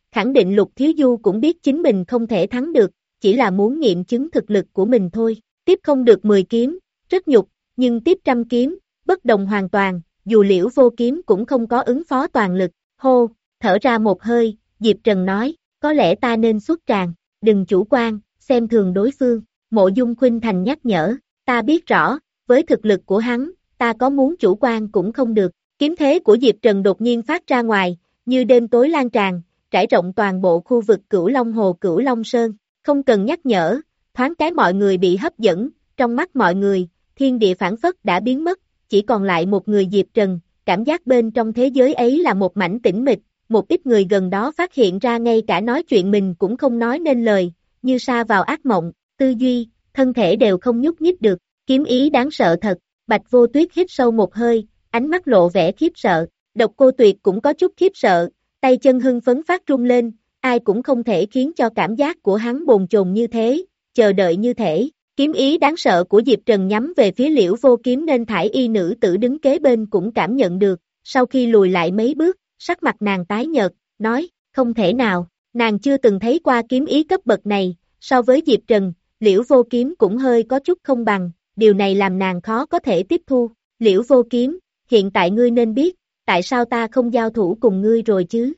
khẳng định Lục Thiếu Du cũng biết chính mình không thể thắng được, chỉ là muốn nghiệm chứng thực lực của mình thôi. Tiếp không được mười kiếm, rất nhục, nhưng tiếp trăm kiếm, bất đồng hoàn toàn, dù Liễu Vô Kiếm cũng không có ứng phó toàn lực. Hô, thở ra một hơi, Diệp Trần nói, có lẽ ta nên xuất tràng, đừng chủ quan, xem thường đối phương. Mộ Dung Khuynh Thành nhắc nhở, ta biết rõ, với thực lực của hắn, ta có muốn chủ quan cũng không được. Kiếm thế của Diệp Trần đột nhiên phát ra ngoài, như đêm tối lan tràn, trải rộng toàn bộ khu vực Cửu Long Hồ Cửu Long Sơn. Không cần nhắc nhở, thoáng cái mọi người bị hấp dẫn, trong mắt mọi người, thiên địa phảng phất đã biến mất, chỉ còn lại một người Diệp Trần, cảm giác bên trong thế giới ấy là một mảnh tĩnh mịch, một ít người gần đó phát hiện ra ngay cả nói chuyện mình cũng không nói nên lời, như sa vào ác mộng, tư duy, thân thể đều không nhúc nhích được, kiếm ý đáng sợ thật. Bạch Vô Tuyết hít sâu một hơi, ánh mắt lộ vẻ khiếp sợ, Độc Cô Tuyệt cũng có chút khiếp sợ, tay chân hưng phấn phát run lên, ai cũng không thể khiến cho cảm giác của hắn bồn chồn như thế, chờ đợi như thể. Kiếm ý đáng sợ của Diệp Trần nhắm về phía Liễu Vô Kiếm nên thải y nữ tử đứng kế bên cũng cảm nhận được, sau khi lùi lại mấy bước, sắc mặt nàng tái nhợt, nói, không thể nào, nàng chưa từng thấy qua kiếm ý cấp bậc này, so với Diệp Trần, Liễu Vô Kiếm cũng hơi có chút không bằng, điều này làm nàng khó có thể tiếp thu. Liễu Vô Kiếm, hiện tại ngươi nên biết, tại sao ta không giao thủ cùng ngươi rồi chứ?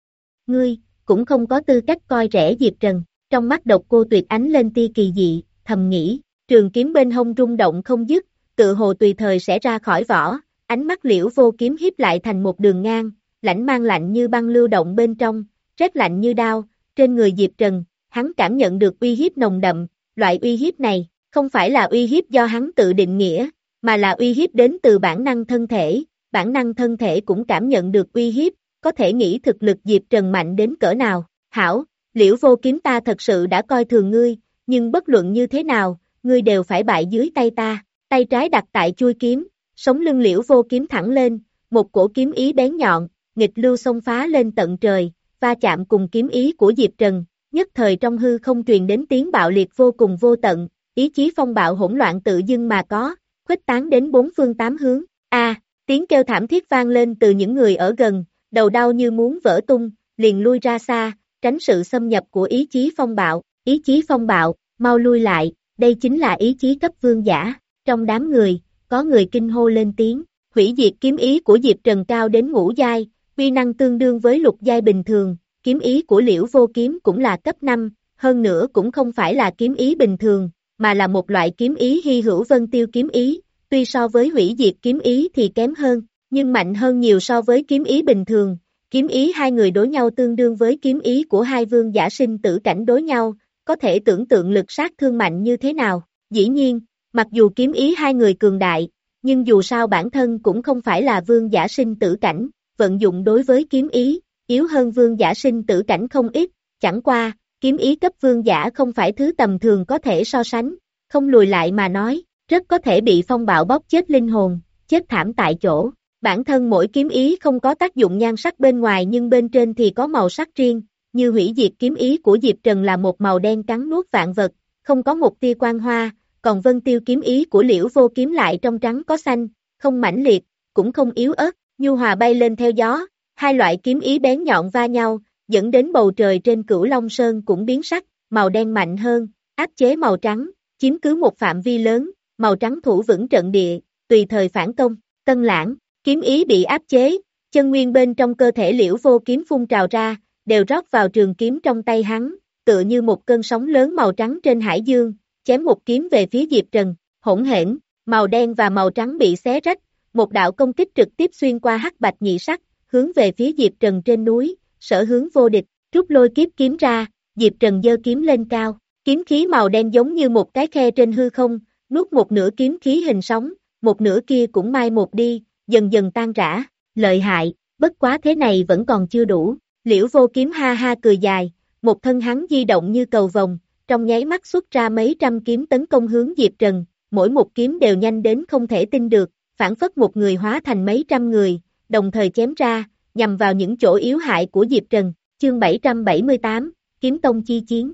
Ngươi, cũng không có tư cách coi rẻ Diệp Trần, trong mắt Độc Cô Tuyệt ánh lên tia kỳ dị, thầm nghĩ, trường kiếm bên hông rung động không dứt, tự hồ tùy thời sẽ ra khỏi vỏ, ánh mắt Liễu Vô Kiếm hiếp lại thành một đường ngang, lãnh mang lạnh như băng lưu động bên trong, rét lạnh như đao, trên người Diệp Trần, hắn cảm nhận được uy hiếp nồng đậm, loại uy hiếp này, không phải là uy hiếp do hắn tự định nghĩa, mà là uy hiếp đến từ bản năng thân thể, bản năng thân thể cũng cảm nhận được uy hiếp, có thể nghĩ thực lực Diệp Trần mạnh đến cỡ nào. Hảo, Liễu Vô Kiếm ta thật sự đã coi thường ngươi, nhưng bất luận như thế nào, ngươi đều phải bại dưới tay ta. Tay trái đặt tại chuôi kiếm, sống lưng Liễu Vô Kiếm thẳng lên, một cổ kiếm ý bén nhọn, nghịch lưu xông phá lên tận trời, va chạm cùng kiếm ý của Diệp Trần, nhất thời trong hư không truyền đến tiếng bạo liệt vô cùng vô tận, ý chí phong bạo hỗn loạn tự dưng mà có, khuếch tán đến bốn phương tám hướng. A, tiếng kêu thảm thiết vang lên từ những người ở gần, đầu đau như muốn vỡ tung, liền lui ra xa, tránh sự xâm nhập của ý chí phong bạo. Ý chí phong bạo, mau lui lại, đây chính là ý chí cấp vương giả. Trong đám người, có người kinh hô lên tiếng, hủy diệt kiếm ý của Diệp Trần cao đến ngũ giai, uy năng tương đương với lục giai bình thường, kiếm ý của Liễu Vô Kiếm cũng là cấp năm, hơn nữa cũng không phải là kiếm ý bình thường, mà là một loại kiếm ý hy hữu vân tiêu kiếm ý, tuy so với hủy diệt kiếm ý thì kém hơn, nhưng mạnh hơn nhiều so với kiếm ý bình thường. Kiếm ý hai người đối nhau tương đương với kiếm ý của hai vương giả sinh tử cảnh đối nhau, có thể tưởng tượng lực sát thương mạnh như thế nào. Dĩ nhiên, mặc dù kiếm ý hai người cường đại, nhưng dù sao bản thân cũng không phải là vương giả sinh tử cảnh, vận dụng đối với kiếm ý, yếu hơn vương giả sinh tử cảnh không ít, chẳng qua, kiếm ý cấp vương giả không phải thứ tầm thường có thể so sánh, không lùi lại mà nói, rất có thể bị phong bạo bóp chết linh hồn, chết thảm tại chỗ. Bản thân mỗi kiếm ý không có tác dụng nhan sắc bên ngoài nhưng bên trên thì có màu sắc riêng, như hủy diệt kiếm ý của Diệp Trần là một màu đen cắn nuốt vạn vật, không có một tia quang hoa, còn vân tiêu kiếm ý của Liễu Vô Kiếm lại trong trắng có xanh, không mãnh liệt, cũng không yếu ớt, nhu hòa bay lên theo gió, hai loại kiếm ý bén nhọn va nhau, dẫn đến bầu trời trên Cửu Long Sơn cũng biến sắc, màu đen mạnh hơn, áp chế màu trắng, chiếm cứ một phạm vi lớn, màu trắng thủ vững trận địa, tùy thời phản công. Tân Lãng, kiếm ý bị áp chế, chân nguyên bên trong cơ thể Liễu Vô Kiếm phun trào ra, đều rót vào trường kiếm trong tay hắn, tựa như một cơn sóng lớn màu trắng trên hải dương, chém một kiếm về phía Diệp Trần. Hỗn hển, màu đen và màu trắng bị xé rách, một đạo công kích trực tiếp xuyên qua hắc bạch nhị sắc, hướng về phía Diệp Trần trên núi, sở hướng vô địch, rút lôi kiếp kiếm ra, Diệp Trần giơ kiếm lên cao, kiếm khí màu đen giống như một cái khe trên hư không, nuốt một nửa kiếm khí hình sóng, một nửa kia cũng mai một đi, dần dần tan rã, lợi hại, bất quá thế này vẫn còn chưa đủ. Liễu Vô Kiếm ha ha cười dài, một thân hắn di động như cầu vồng, trong nháy mắt xuất ra mấy trăm kiếm tấn công hướng Diệp Trần, mỗi một kiếm đều nhanh đến không thể tin được, phản phất một người hóa thành mấy trăm người, đồng thời chém ra, nhằm vào những chỗ yếu hại của Diệp Trần. Chương bảy trăm bảy mươi tám, Kiếm Tông chi chiến.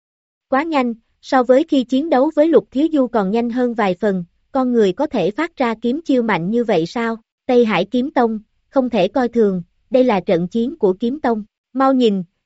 Quá nhanh, so với khi chiến đấu với Lục Thiếu Du còn nhanh hơn vài phần, con người có thể phát ra kiếm chiêu mạnh như vậy sao? Tây Hải Kiếm Tông, không thể coi thường, đây là trận chiến của Kiếm Tông. Mau nhìn,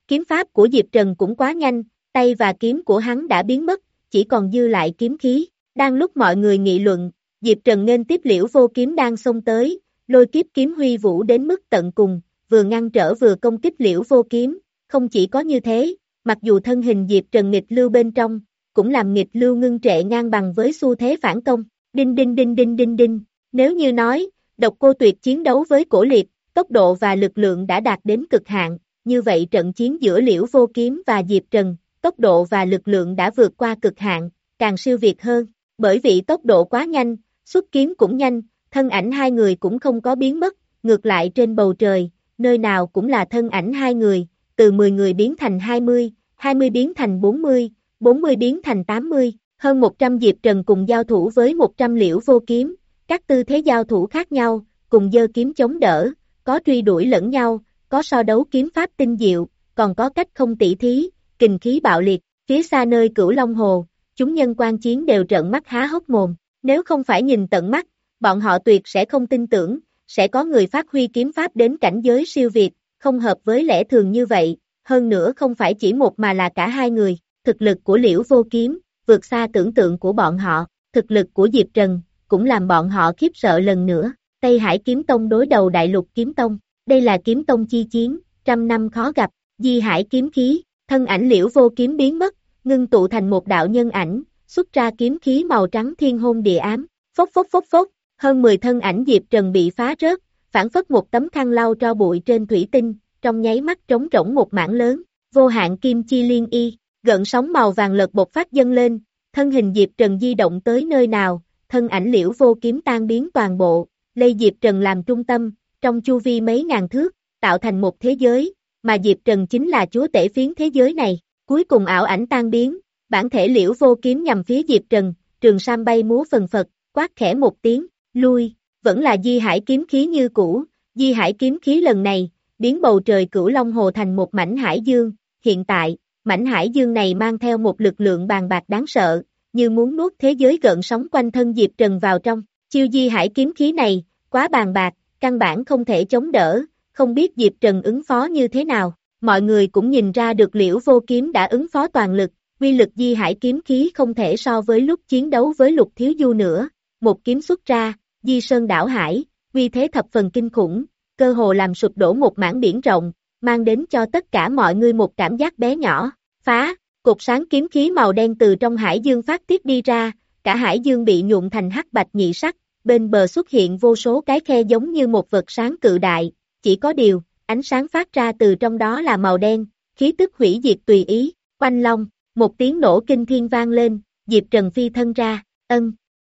Kiếm pháp của Diệp Trần cũng quá nhanh, tay và kiếm của hắn đã biến mất, chỉ còn dư lại kiếm khí. Đang lúc mọi người nghị luận, Diệp Trần nghênh tiếp Liễu Vô Kiếm đang xông tới, lôi kiếp kiếm huy vũ đến mức tận cùng, vừa ngăn trở vừa công kích Liễu Vô Kiếm. Không chỉ có như thế, mặc dù thân hình Diệp Trần nghịch lưu bên trong, cũng làm nghịch lưu ngưng trệ ngang bằng với xu thế phản công. Đinh đinh đinh đinh đinh đinh, nếu như nói, Độc Cô Tuyệt chiến đấu với Cổ Liệt, tốc độ và lực lượng đã đạt đến cực hạn, như vậy trận chiến giữa Liễu Vô Kiếm và Diệp Trần, tốc độ và lực lượng đã vượt qua cực hạn, càng siêu việt hơn, bởi vì tốc độ quá nhanh, xuất kiếm cũng nhanh, thân ảnh hai người cũng không có biến mất, ngược lại trên bầu trời, nơi nào cũng là thân ảnh hai người, từ mười người biến thành hai mươi, hai mươi biến thành bốn mươi, bốn mươi biến thành tám mươi, hơn một trăm Diệp Trần cùng giao thủ với một trăm Liễu Vô Kiếm, các tư thế giao thủ khác nhau, cùng giơ kiếm chống đỡ, có truy đuổi lẫn nhau, có so đấu kiếm pháp tinh diệu, còn có cách không tỉ thí, kình khí bạo liệt, phía xa nơi Cửu Long Hồ, chúng nhân quan chiến đều trợn mắt há hốc mồm, nếu không phải nhìn tận mắt, bọn họ tuyệt sẽ không tin tưởng, sẽ có người phát huy kiếm pháp đến cảnh giới siêu việt, không hợp với lẽ thường như vậy, hơn nữa không phải chỉ một mà là cả hai người, thực lực của Liễu Vô Kiếm, vượt xa tưởng tượng của bọn họ, thực lực của Diệp Trần, cũng làm bọn họ khiếp sợ lần nữa, Tây Hải Kiếm Tông đối đầu Đại Lục Kiếm Tông, đây là kiếm tông chi chiến, trăm năm khó gặp, Di Hải kiếm khí, thân ảnh Liễu Vô Kiếm biến mất, ngưng tụ thành một đạo nhân ảnh, xuất ra kiếm khí màu trắng thiên hôn địa ám, phốc phốc phốc phốc, hơn mười thân ảnh Diệp Trần bị phá rớt, phản phất một tấm khăn lau tro bụi trên thủy tinh, trong nháy mắt trống rỗng một mảng lớn, vô hạn kim chi liên y, gợn sóng màu vàng lật bộc phát dâng lên, thân hình Diệp Trần di động tới nơi nào, thân ảnh Liễu Vô Kiếm tan biến toàn bộ, lấy Diệp Trần làm trung tâm, trong chu vi mấy ngàn thước, tạo thành một thế giới, mà Diệp Trần chính là chúa tể phiến thế giới này, cuối cùng ảo ảnh tan biến, bản thể Liễu Vô Kiếm nhằm phía Diệp Trần, trường sam bay múa phần phật, quát khẽ một tiếng, lui, vẫn là Di Hải kiếm khí như cũ, Di Hải kiếm khí lần này, biến bầu trời Cửu Long Hồ thành một mảnh hải dương, hiện tại, mảnh hải dương này mang theo một lực lượng bàn bạc đáng sợ, như muốn nuốt thế giới gợn sóng quanh thân Diệp Trần vào trong, chiêu Di Hải kiếm khí này, quá bàn bạc, căn bản không thể chống đỡ, không biết Diệp Trần ứng phó như thế nào, mọi người cũng nhìn ra được Liễu Vô Kiếm đã ứng phó toàn lực, uy lực Di Hải kiếm khí không thể so với lúc chiến đấu với Lục Thiếu Du nữa, một kiếm xuất ra, Di Sơn đảo hải, uy thế thập phần kinh khủng, cơ hồ làm sụp đổ một mảng biển rộng, mang đến cho tất cả mọi người một cảm giác bé nhỏ, phá, cột sáng kiếm khí màu đen từ trong hải dương phát tiết đi ra, cả hải dương bị nhuộm thành hắc bạch nhị sắc, bên bờ xuất hiện vô số cái khe giống như một vật sáng cự đại, chỉ có điều, ánh sáng phát ra từ trong đó là màu đen, khí tức hủy diệt tùy ý, oanh long, một tiếng nổ kinh thiên vang lên, Diệp Trần phi thân ra, ân.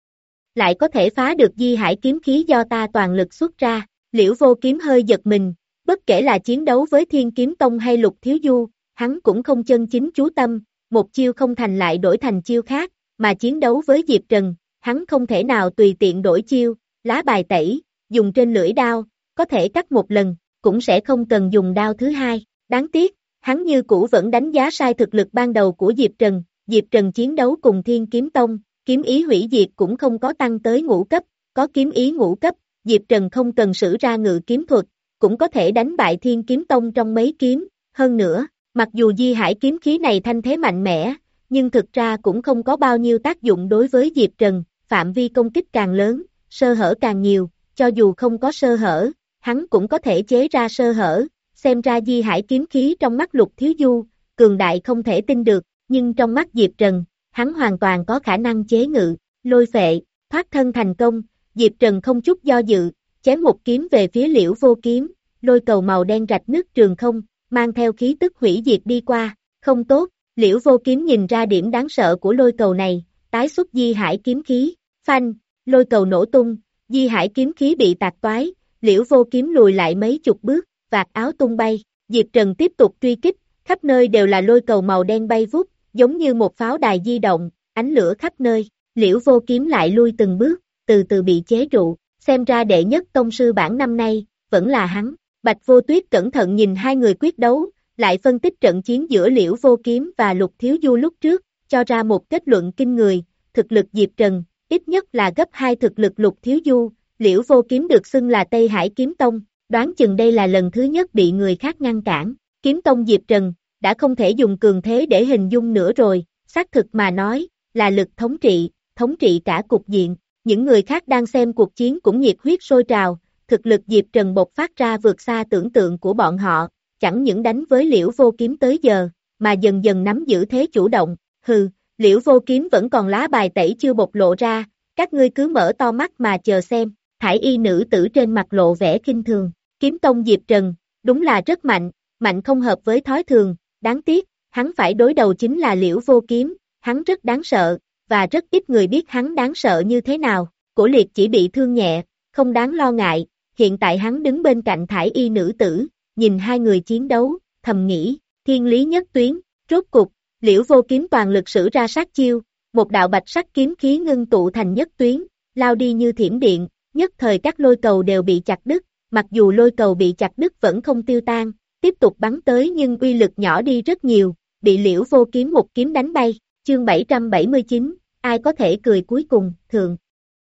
Lại có thể phá được Di Hải kiếm khí do ta toàn lực xuất ra, Liễu Vô Kiếm hơi giật mình, bất kể là chiến đấu với Thiên Kiếm Tông hay Lục Thiếu Du, hắn cũng không chân chính chú tâm, một chiêu không thành lại đổi thành chiêu khác, mà chiến đấu với Diệp Trần, hắn không thể nào tùy tiện đổi chiêu, lá bài tẩy, dùng trên lưỡi đao, có thể cắt một lần, cũng sẽ không cần dùng đao thứ hai, đáng tiếc, hắn như cũ vẫn đánh giá sai thực lực ban đầu của Diệp Trần, Diệp Trần chiến đấu cùng Thiên Kiếm Tông, kiếm ý hủy diệt cũng không có tăng tới ngũ cấp, có kiếm ý ngũ cấp, Diệp Trần không cần sử ra ngự kiếm thuật, cũng có thể đánh bại Thiên Kiếm Tông trong mấy kiếm, hơn nữa, mặc dù Di Hải kiếm khí này thanh thế mạnh mẽ, nhưng thực ra cũng không có bao nhiêu tác dụng đối với Diệp Trần, phạm vi công kích càng lớn, sơ hở càng nhiều, cho dù không có sơ hở, hắn cũng có thể chế ra sơ hở, xem ra Di Hải kiếm khí trong mắt Lục Thiếu Du, cường đại không thể tin được, nhưng trong mắt Diệp Trần, hắn hoàn toàn có khả năng chế ngự, lôi phệ, thoát thân thành công, Diệp Trần không chút do dự, chém một kiếm về phía Liễu Vô Kiếm, lôi cầu màu đen rạch nứt trường không, mang theo khí tức hủy diệt đi qua, không tốt, Liễu Vô Kiếm nhìn ra điểm đáng sợ của lôi cầu này, tái xuất Di Hải kiếm khí, phanh, lôi cầu nổ tung, Di Hải kiếm khí bị tạc toái, Liễu Vô Kiếm lùi lại mấy chục bước, vạt áo tung bay, Diệp Trần tiếp tục truy kích, khắp nơi đều là lôi cầu màu đen bay vút, giống như một pháo đài di động, ánh lửa khắp nơi, Liễu Vô Kiếm lại lui từng bước, từ từ bị chế trụ, xem ra đệ nhất tông sư bản năm nay, vẫn là hắn, Bạch Vô Tuyết cẩn thận nhìn hai người quyết đấu, lại phân tích trận chiến giữa Liễu Vô Kiếm và Lục Thiếu Du lúc trước, cho ra một kết luận kinh người, thực lực Diệp Trần, ít nhất là gấp hai thực lực Lục Thiếu Du, Liễu Vô Kiếm được xưng là Tây Hải Kiếm Tông, đoán chừng đây là lần thứ nhất bị người khác ngăn cản, Kiếm Tông Diệp Trần, đã không thể dùng cường thế để hình dung nữa rồi, xác thực mà nói, là lực thống trị, thống trị cả cục diện. Những người khác đang xem cuộc chiến cũng nhiệt huyết sôi trào, thực lực Diệp Trần bộc phát ra vượt xa tưởng tượng của bọn họ, chẳng những đánh với Liễu Vô Kiếm tới giờ, mà dần dần nắm giữ thế chủ động. Hừ, Liễu Vô Kiếm vẫn còn lá bài tẩy chưa bộc lộ ra, các ngươi cứ mở to mắt mà chờ xem. Thải y nữ tử trên mặt lộ vẻ khinh thường, kiếm tông Diệp Trần, đúng là rất mạnh, mạnh không hợp với thói thường, đáng tiếc, hắn phải đối đầu chính là Liễu Vô Kiếm, hắn rất đáng sợ, và rất ít người biết hắn đáng sợ như thế nào. Cổ Liệt chỉ bị thương nhẹ, không đáng lo ngại, hiện tại hắn đứng bên cạnh thải y nữ tử, nhìn hai người chiến đấu, thầm nghĩ, thiên lý nhất tuyến, rốt cục, Liễu Vô Kiếm toàn lực sử ra sát chiêu, một đạo bạch sắc kiếm khí ngưng tụ thành nhất tuyến, lao đi như thiểm điện, nhất thời các lôi cầu đều bị chặt đứt, mặc dù lôi cầu bị chặt đứt vẫn không tiêu tan, tiếp tục bắn tới nhưng uy lực nhỏ đi rất nhiều, bị Liễu Vô Kiếm một kiếm đánh bay. Chương bảy trăm bảy mươi chín, ai có thể cười cuối cùng, thường.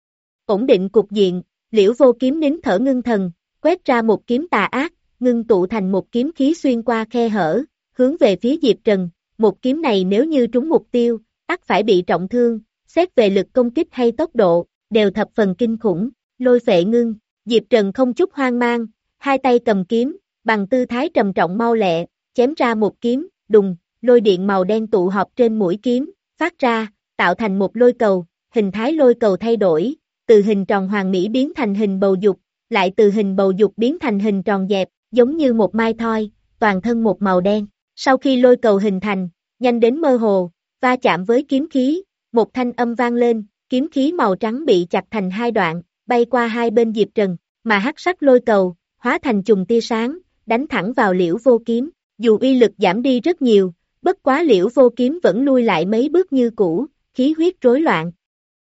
Ổn định cục diện, Liễu Vô Kiếm nín thở ngưng thần, quét ra một kiếm tà ác, ngưng tụ thành một kiếm khí xuyên qua khe hở, hướng về phía Diệp Trần. Một kiếm này nếu như trúng mục tiêu, ắt phải bị trọng thương, xét về lực công kích hay tốc độ, đều thập phần kinh khủng. Lôi phệ ngưng, Diệp Trần không chút hoang mang, hai tay cầm kiếm, bằng tư thái trầm trọng mau lẹ, chém ra một kiếm, đùng, lôi điện màu đen tụ họp trên mũi kiếm, phát ra, tạo thành một lôi cầu, hình thái lôi cầu thay đổi, từ hình tròn hoàn mỹ biến thành hình bầu dục, lại từ hình bầu dục biến thành hình tròn dẹp, giống như một mai thoi, toàn thân một màu đen. Sau khi lôi cầu hình thành, nhanh đến mơ hồ, va chạm với kiếm khí, một thanh âm vang lên, kiếm khí màu trắng bị chặt thành hai đoạn, bay qua hai bên Diệp Trần, mà hắc sắc lôi cầu, hóa thành chùm tia sáng, đánh thẳng vào Liễu Vô Kiếm, dù uy lực giảm đi rất nhiều, bất quá Liễu Vô Kiếm vẫn lui lại mấy bước như cũ, khí huyết rối loạn.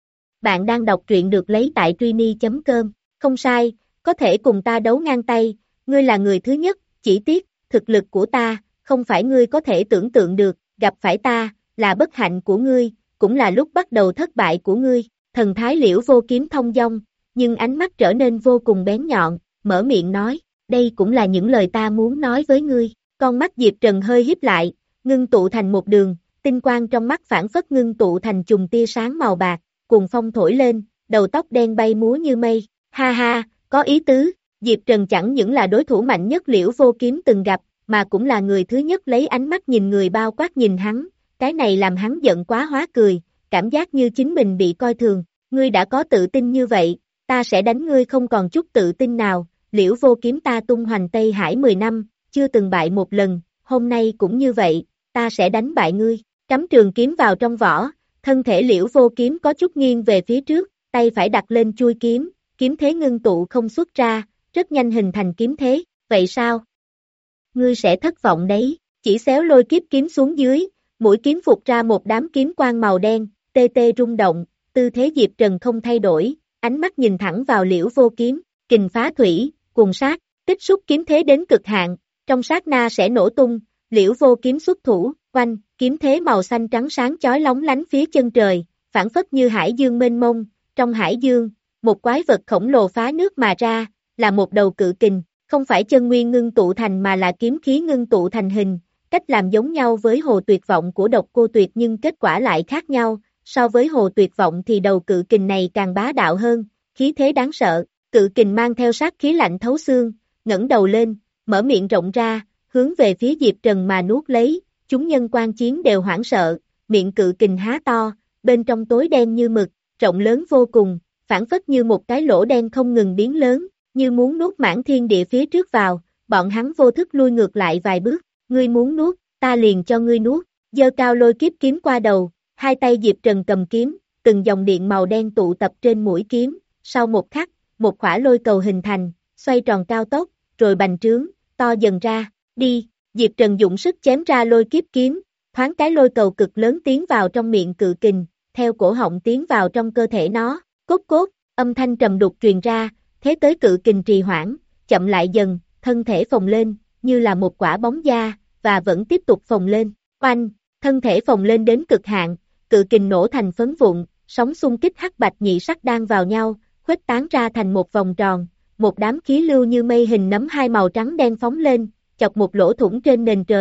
Bạn đang đọc truyện được lấy tại truy chấm com, không sai, có thể cùng ta đấu ngang tay, ngươi là người thứ nhất, chỉ tiếc, thực lực của ta, không phải ngươi có thể tưởng tượng được, gặp phải ta, là bất hạnh của ngươi, cũng là lúc bắt đầu thất bại của ngươi. Thần thái Liễu Vô Kiếm thông dong, nhưng ánh mắt trở nên vô cùng bén nhọn, mở miệng nói, đây cũng là những lời ta muốn nói với ngươi. Con mắt Diệp Trần hơi híp lại, ngưng tụ thành một đường, tinh quang trong mắt phản phất ngưng tụ thành chùm tia sáng màu bạc, cùng phong thổi lên, đầu tóc đen bay múa như mây. Ha ha, có ý tứ, Diệp Trần chẳng những là đối thủ mạnh nhất Liễu Vô Kiếm từng gặp, mà cũng là người thứ nhất lấy ánh mắt nhìn người bao quát nhìn hắn, cái này làm hắn giận quá hóa cười, cảm giác như chính mình bị coi thường. Ngươi đã có tự tin như vậy, ta sẽ đánh ngươi không còn chút tự tin nào. Liễu Vô Kiếm ta tung hoành Tây Hải mười năm, chưa từng bại một lần, hôm nay cũng như vậy, ta sẽ đánh bại ngươi. Cắm trường kiếm vào trong vỏ, thân thể Liễu Vô Kiếm có chút nghiêng về phía trước, tay phải đặt lên chuôi kiếm, kiếm thế ngưng tụ không xuất ra, rất nhanh hình thành kiếm thế. Vậy sao? Ngươi sẽ thất vọng đấy. Chỉ xéo lôi kiếp kiếm xuống dưới, mũi kiếm phụt ra một đám kiếm quang màu đen, tê tê rung động, tư thế Diệp Trần không thay đổi, ánh mắt nhìn thẳng vào Liễu Vô Kiếm, kình phá thủy, cuồng sát, tích xúc kiếm thế đến cực hạn, trong sát na sẽ nổ tung. Liễu Vô Kiếm xuất thủ, quanh, kiếm thế màu xanh trắng sáng chói lóng lánh phía chân trời, phản phất như hải dương mênh mông, trong hải dương, một quái vật khổng lồ phá nước mà ra, là một đầu cự kình, không phải chân nguyên ngưng tụ thành mà là kiếm khí ngưng tụ thành hình, cách làm giống nhau với Hồ Tuyệt Vọng của Độc Cô Tuyệt nhưng kết quả lại khác nhau, so với Hồ Tuyệt Vọng thì đầu cự kình này càng bá đạo hơn, khí thế đáng sợ, cự kình mang theo sát khí lạnh thấu xương, ngẩng đầu lên, mở miệng rộng ra, hướng về phía Diệp Trần mà nuốt lấy, chúng nhân quan chiến đều hoảng sợ, miệng cự kình há to, bên trong tối đen như mực, rộng lớn vô cùng, phản phất như một cái lỗ đen không ngừng biến lớn, như muốn nuốt mãn thiên địa phía trước vào, bọn hắn vô thức lui ngược lại vài bước, ngươi muốn nuốt, ta liền cho ngươi nuốt, giơ cao lôi kiếp kiếm qua đầu, hai tay Diệp Trần cầm kiếm, từng dòng điện màu đen tụ tập trên mũi kiếm, sau một khắc, một khỏa lôi cầu hình thành, xoay tròn cao tốc, rồi bành trướng, to dần ra, đi, Diệp Trần dụng sức chém ra lôi kiếp kiếm, thoáng cái lôi cầu cực lớn tiến vào trong miệng cự kình, theo cổ họng tiến vào trong cơ thể nó, cốt cốt, âm thanh trầm đục truyền ra, thế tới cự kình trì hoãn, chậm lại dần, thân thể phồng lên, như là một quả bóng da, và vẫn tiếp tục phồng lên, oanh, thân thể phồng lên đến cực hạn, cự kình nổ thành phấn vụn, sóng xung kích hắc bạch nhị sắc đan vào nhau, khuếch tán ra thành một vòng tròn, một đám khí lưu như mây hình nấm hai màu trắng đen phóng lên, chọc một lỗ thủng trên nền trời,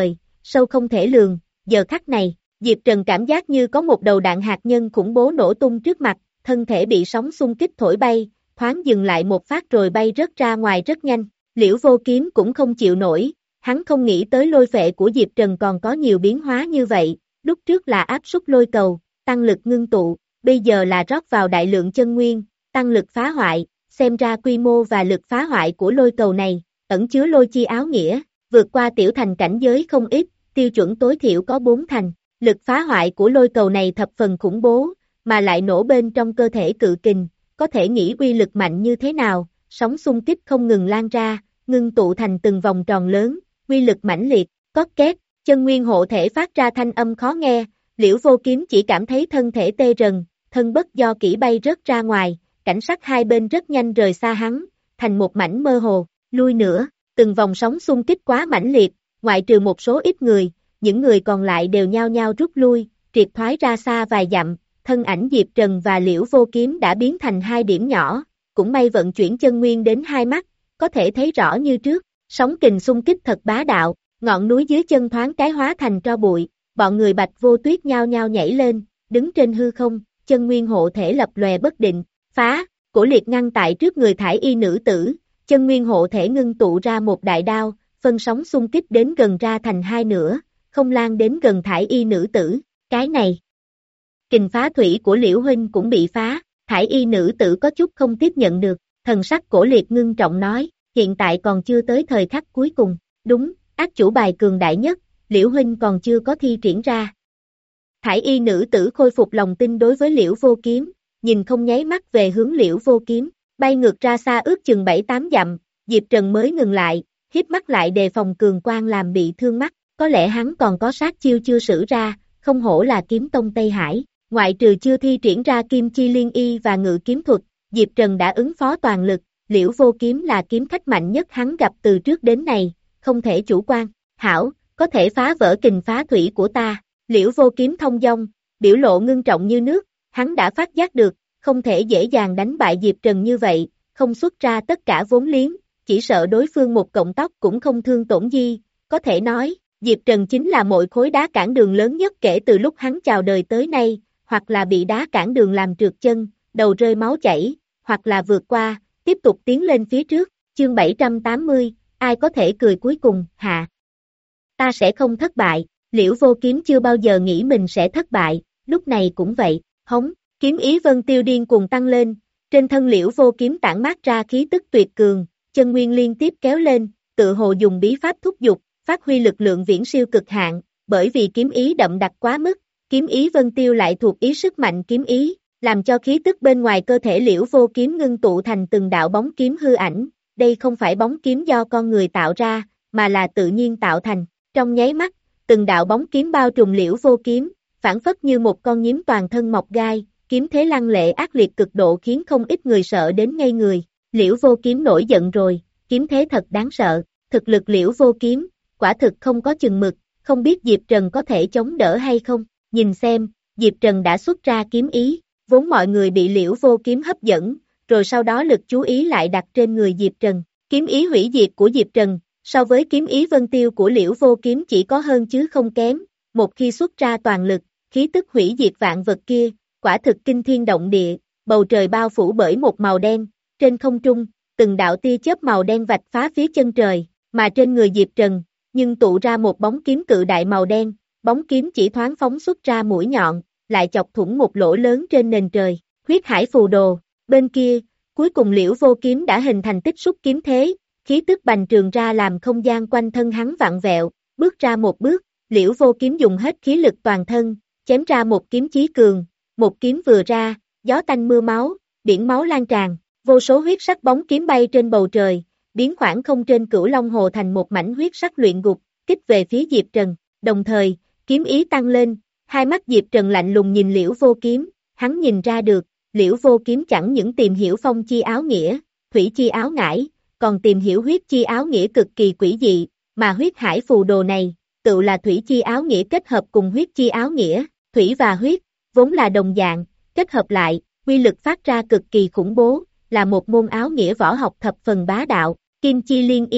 sâu không thể lường, giờ khắc này, Diệp Trần cảm giác như có một đầu đạn hạt nhân khủng bố nổ tung trước mặt, thân thể bị sóng xung kích thổi bay, thoáng dừng lại một phát rồi bay rớt ra ngoài rất nhanh, Liễu Vô Kiếm cũng không chịu nổi, hắn không nghĩ tới lôi phệ của Diệp Trần còn có nhiều biến hóa như vậy, lúc trước là áp suất lôi cầu, tăng lực ngưng tụ, bây giờ là rót vào đại lượng chân nguyên, tăng lực phá hoại, xem ra quy mô và lực phá hoại của lôi cầu này, ẩn chứa lôi chi áo nghĩa, vượt qua tiểu thành cảnh giới không ít, tiêu chuẩn tối thiểu có bốn thành, lực phá hoại của lôi cầu này thập phần khủng bố, mà lại nổ bên trong cơ thể cự kình, có thể nghĩ uy lực mạnh như thế nào, sóng xung kích không ngừng lan ra, ngưng tụ thành từng vòng tròn lớn, uy lực mãnh liệt, cót két, chân nguyên hộ thể phát ra thanh âm khó nghe, Liễu Vô Kiếm chỉ cảm thấy thân thể tê rần, thân bất do kỹ bay rớt ra ngoài, cảnh sắc hai bên rất nhanh rời xa hắn, thành một mảnh mơ hồ, lui nữa, từng vòng sóng xung kích quá mãnh liệt, ngoại trừ một số ít người, những người còn lại đều nhao nhao rút lui, triệt thoái ra xa vài dặm, thân ảnh Diệp Trần và Liễu Vô Kiếm đã biến thành hai điểm nhỏ, cũng may vận chuyển chân nguyên đến hai mắt, có thể thấy rõ như trước, sóng kình xung kích thật bá đạo, ngọn núi dưới chân thoáng cái hóa thành tro bụi, bọn người Bạch Vô Tuyết nhao nhao nhảy lên, đứng trên hư không, chân nguyên hộ thể lập lòe bất định, phá, cổ liệt ngăn tại trước người thải y nữ tử, chân nguyên hộ thể ngưng tụ ra một đại đao, phân sóng xung kích đến gần ra thành hai nửa, không lan đến gần thải y nữ tử, cái này. Kình phá thủy của Liễu Huynh cũng bị phá, thải y nữ tử có chút không tiếp nhận được, thần sắc cổ liệt ngưng trọng nói, hiện tại còn chưa tới thời khắc cuối cùng, đúng, ác chủ bài cường đại nhất, Liễu Huynh còn chưa có thi triển ra. Thải y nữ tử khôi phục lòng tin đối với Liễu Vô Kiếm, nhìn không nháy mắt về hướng Liễu Vô Kiếm, bay ngược ra xa ước chừng bảy tám dặm, Diệp Trần mới ngừng lại, híp mắt lại đề phòng cường quang làm bị thương mắt, có lẽ hắn còn có sát chiêu chưa sử ra, không hổ là kiếm tông Tây Hải, ngoại trừ chưa thi triển ra kim chi liên y và ngự kiếm thuật, Diệp Trần đã ứng phó toàn lực, Liễu Vô Kiếm là kiếm khách mạnh nhất hắn gặp từ trước đến nay, không thể chủ quan, hảo, có thể phá vỡ kình phá thủy của ta, Liễu Vô Kiếm thông dong, biểu lộ ngưng trọng như nước, hắn đã phát giác được, không thể dễ dàng đánh bại Diệp Trần như vậy, không xuất ra tất cả vốn liếng, chỉ sợ đối phương một cọng tóc cũng không thương tổn gì, có thể nói, Diệp Trần chính là mọi khối đá cản đường lớn nhất kể từ lúc hắn chào đời tới nay, hoặc là bị đá cản đường làm trượt chân, đầu rơi máu chảy, hoặc là vượt qua, tiếp tục tiến lên phía trước, chương bảy trăm tám mươi, ai có thể cười cuối cùng, hạ. Ta sẽ không thất bại, Liễu Vô Kiếm chưa bao giờ nghĩ mình sẽ thất bại, lúc này cũng vậy, hống, kiếm ý vân tiêu điên cuồng tăng lên, trên thân Liễu Vô Kiếm tản mát ra khí tức tuyệt cường, chân nguyên liên tiếp kéo lên, tự hồ dùng bí pháp thúc dục, phát huy lực lượng viễn siêu cực hạn, bởi vì kiếm ý đậm đặc quá mức, kiếm ý vân tiêu lại thuộc ý sức mạnh kiếm ý, làm cho khí tức bên ngoài cơ thể Liễu Vô Kiếm ngưng tụ thành từng đạo bóng kiếm hư ảnh, đây không phải bóng kiếm do con người tạo ra, mà là tự nhiên tạo thành, trong nháy mắt, từng đạo bóng kiếm bao trùm Liễu Vô Kiếm, phản phất như một con nhím toàn thân mọc gai, kiếm thế lăng lệ ác liệt cực độ khiến không ít người sợ đến ngây người, Liễu Vô Kiếm nổi giận rồi, kiếm thế thật đáng sợ, thực lực Liễu Vô Kiếm, quả thực không có chừng mực, không biết Diệp Trần có thể chống đỡ hay không, nhìn xem, Diệp Trần đã xuất ra kiếm ý, vốn mọi người bị Liễu Vô Kiếm hấp dẫn, rồi sau đó lực chú ý lại đặt trên người Diệp Trần, kiếm ý hủy diệt của Diệp Trần, so với kiếm ý vân tiêu của Liễu Vô Kiếm chỉ có hơn chứ không kém, một khi xuất ra toàn lực, khí tức hủy diệt vạn vật kia, quả thực kinh thiên động địa, bầu trời bao phủ bởi một màu đen, trên không trung, từng đạo tia chớp màu đen vạch phá phía chân trời, mà trên người Diệp Trần, nhưng tụ ra một bóng kiếm cự đại màu đen, bóng kiếm chỉ thoáng phóng xuất ra mũi nhọn, lại chọc thủng một lỗ lớn trên nền trời, huyết hải phù đồ, bên kia, cuối cùng Liễu Vô Kiếm đã hình thành tích xúc kiếm thế, khí tức bành trường ra làm không gian quanh thân hắn vặn vẹo, bước ra một bước, Liễu Vô Kiếm dùng hết khí lực toàn thân, chém ra một kiếm chí cường, một kiếm vừa ra, gió tanh mưa máu, biển máu lan tràn, vô số huyết sắc bóng kiếm bay trên bầu trời, biến khoảng không trên Cửu Long Hồ thành một mảnh huyết sắc luyện ngục, kích về phía Diệp Trần, đồng thời, kiếm ý tăng lên, hai mắt Diệp Trần lạnh lùng nhìn Liễu Vô Kiếm, hắn nhìn ra được, Liễu Vô Kiếm chẳng những tìm hiểu phong chi áo nghĩa, thủy chi áo ngải, còn tìm hiểu huyết chi áo nghĩa cực kỳ quỷ dị, mà huyết hải phù đồ này, tự là thủy chi áo nghĩa kết hợp cùng huyết chi áo nghĩa, thủy và huyết, vốn là đồng dạng, kết hợp lại, quy lực phát ra cực kỳ khủng bố, là một môn áo nghĩa võ học thập phần bá đạo, kim chi liên y,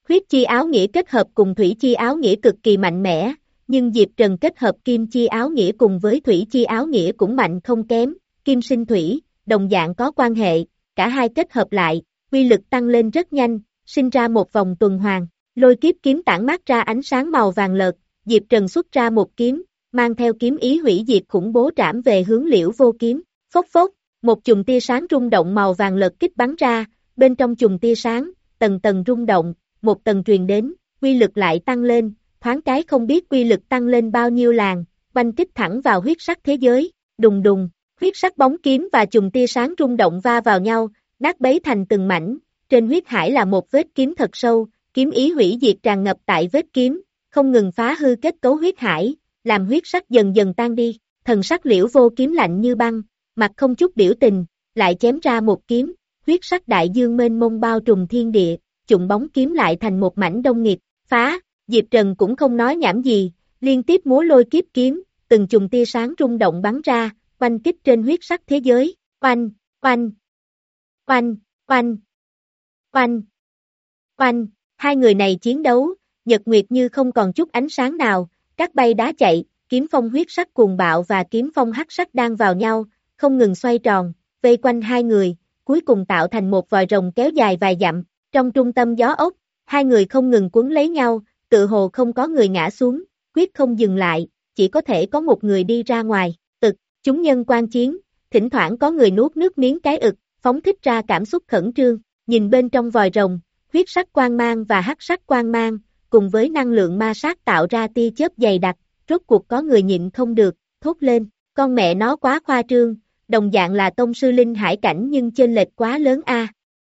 Huyết chi áo nghĩa kết hợp cùng thủy chi áo nghĩa cực kỳ mạnh mẽ, nhưng Diệp Trần kết hợp kim chi áo nghĩa cùng với thủy chi áo nghĩa cũng mạnh không kém, kim sinh thủy, đồng dạng có quan hệ, cả hai kết hợp lại, uy lực tăng lên rất nhanh, sinh ra một vòng tuần hoàn, lôi kiếp kiếm tản mát ra ánh sáng màu vàng lợt, Diệp Trần xuất ra một kiếm, mang theo kiếm ý hủy diệt khủng bố trảm về hướng Liễu Vô Kiếm, phốc phốc, một chùm tia sáng rung động màu vàng lợt kích bắn ra, bên trong chùm tia sáng, tầng tầng rung động, một tầng truyền đến, quy lực lại tăng lên, thoáng cái không biết quy lực tăng lên bao nhiêu làng, oanh kích thẳng vào huyết sắc thế giới, đùng đùng, huyết sắc bóng kiếm và chùm tia sáng rung động va vào nhau, nát bấy thành từng mảnh, trên huyết hải là một vết kiếm thật sâu, kiếm ý hủy diệt tràn ngập tại vết kiếm, không ngừng phá hư kết cấu huyết hải, làm huyết sắc dần dần tan đi, thần sắc Liễu Vô Kiếm lạnh như băng, mặt không chút biểu tình, lại chém ra một kiếm, huyết sắc đại dương mênh mông bao trùm thiên địa, chụm bóng kiếm lại thành một mảnh đông nghịt, phá, Diệp Trần cũng không nói nhảm gì, liên tiếp múa lôi kiếp kiếm, từng chùm tia sáng rung động bắn ra, oanh kích trên huyết sắc thế giới, oanh, oanh, oanh, oanh, oanh, oanh, hai người này chiến đấu, nhật nguyệt như không còn chút ánh sáng nào, cát bay đá chạy, kiếm phong huyết sắc cuồng bạo và kiếm phong hắc sắc đang vào nhau, không ngừng xoay tròn, vây quanh hai người, cuối cùng tạo thành một vòi rồng kéo dài vài dặm, trong trung tâm gió ốc, hai người không ngừng cuốn lấy nhau, tự hồ không có người ngã xuống, quyết không dừng lại, chỉ có thể có một người đi ra ngoài, ực, chúng nhân quan chiến, thỉnh thoảng có người nuốt nước miếng cái ực, phóng thích ra cảm xúc khẩn trương, nhìn bên trong vòi rồng, huyết sắc quang mang và hắc sắc quang mang, cùng với năng lượng ma sát tạo ra tia chớp dày đặc, rốt cuộc có người nhịn không được, thốt lên, con mẹ nó quá khoa trương, đồng dạng là tông sư linh hải cảnh nhưng chênh lệch quá lớn a.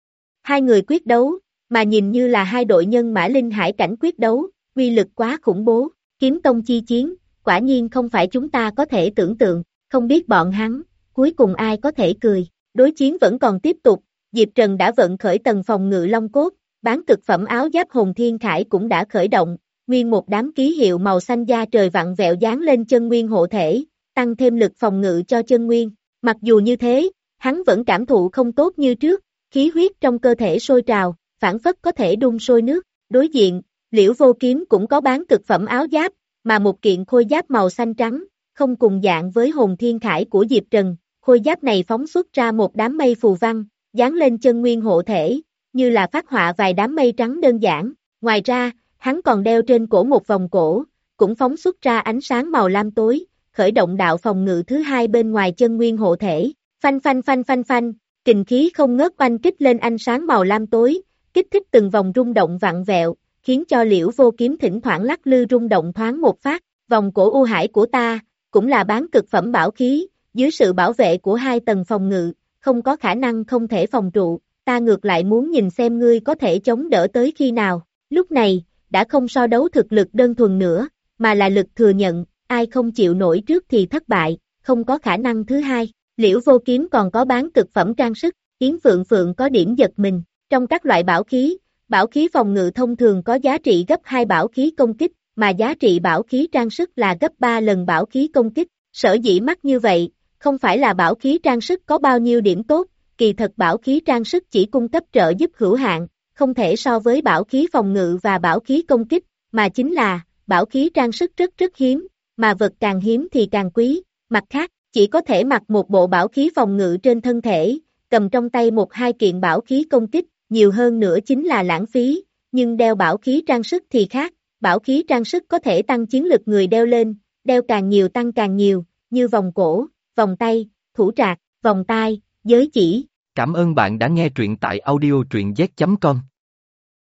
Hai người quyết đấu, mà nhìn như là hai đội nhân mã linh hải cảnh quyết đấu, uy lực quá khủng bố, kiếm tông chi chiến, quả nhiên không phải chúng ta có thể tưởng tượng, không biết bọn hắn, cuối cùng ai có thể cười, đối chiến vẫn còn tiếp tục, Diệp Trần đã vận khởi tầng phòng ngự long cốt, bán cực phẩm áo giáp hồn thiên khải cũng đã khởi động, nguyên một đám ký hiệu màu xanh da trời vặn vẹo dán lên chân nguyên hộ thể, tăng thêm lực phòng ngự cho chân nguyên, mặc dù như thế, hắn vẫn cảm thụ không tốt như trước, khí huyết trong cơ thể sôi trào, phản phất có thể đun sôi nước, đối diện, Liễu Vô Kiếm cũng có bán cực phẩm áo giáp, mà một kiện khôi giáp màu xanh trắng, không cùng dạng với hồn thiên khải của Diệp Trần, khôi giáp này phóng xuất ra một đám mây phù văn, dán lên chân nguyên hộ thể, như là phát họa vài đám mây trắng đơn giản, ngoài ra, hắn còn đeo trên cổ một vòng cổ, cũng phóng xuất ra ánh sáng màu lam tối, khởi động đạo phòng ngự thứ hai bên ngoài chân nguyên hộ thể, phanh phanh phanh phanh phanh, kình khí không ngớt oanh kích lên ánh sáng màu lam tối, kích thích từng vòng rung động vặn vẹo, khiến cho Liễu Vô Kiếm thỉnh thoảng lắc lư rung động thoáng một phát, vòng cổ u hải của ta, cũng là bán cực phẩm bảo khí, dưới sự bảo vệ của hai tầng phòng ngự, không có khả năng không thể phòng trụ, ta ngược lại muốn nhìn xem ngươi có thể chống đỡ tới khi nào, lúc này, đã không so đấu thực lực đơn thuần nữa, mà là lực thừa nhận, ai không chịu nổi trước thì thất bại, không có khả năng thứ hai, Liễu Vô Kiếm còn có bán cực phẩm trang sức, Yến Phượng Phượng có điểm giật mình, trong các loại bảo khí, bảo khí phòng ngự thông thường có giá trị gấp hai bảo khí công kích, mà giá trị bảo khí trang sức là gấp ba lần bảo khí công kích, sở dĩ mắc như vậy, không phải là bảo khí trang sức có bao nhiêu điểm tốt, kỳ thật bảo khí trang sức chỉ cung cấp trợ giúp hữu hạn, không thể so với bảo khí phòng ngự và bảo khí công kích, mà chính là, bảo khí trang sức rất rất hiếm, mà vật càng hiếm thì càng quý, mặt khác, chỉ có thể mặc một bộ bảo khí phòng ngự trên thân thể, cầm trong tay một hai kiện bảo khí công kích, nhiều hơn nữa chính là lãng phí, nhưng đeo bảo khí trang sức thì khác, bảo khí trang sức có thể tăng chiến lực người đeo lên, đeo càng nhiều tăng càng nhiều, như vòng cổ, vòng tay, thủ trạc, vòng tai, giới chỉ. Cảm ơn bạn đã nghe truyện tại audio truyện z chấm com.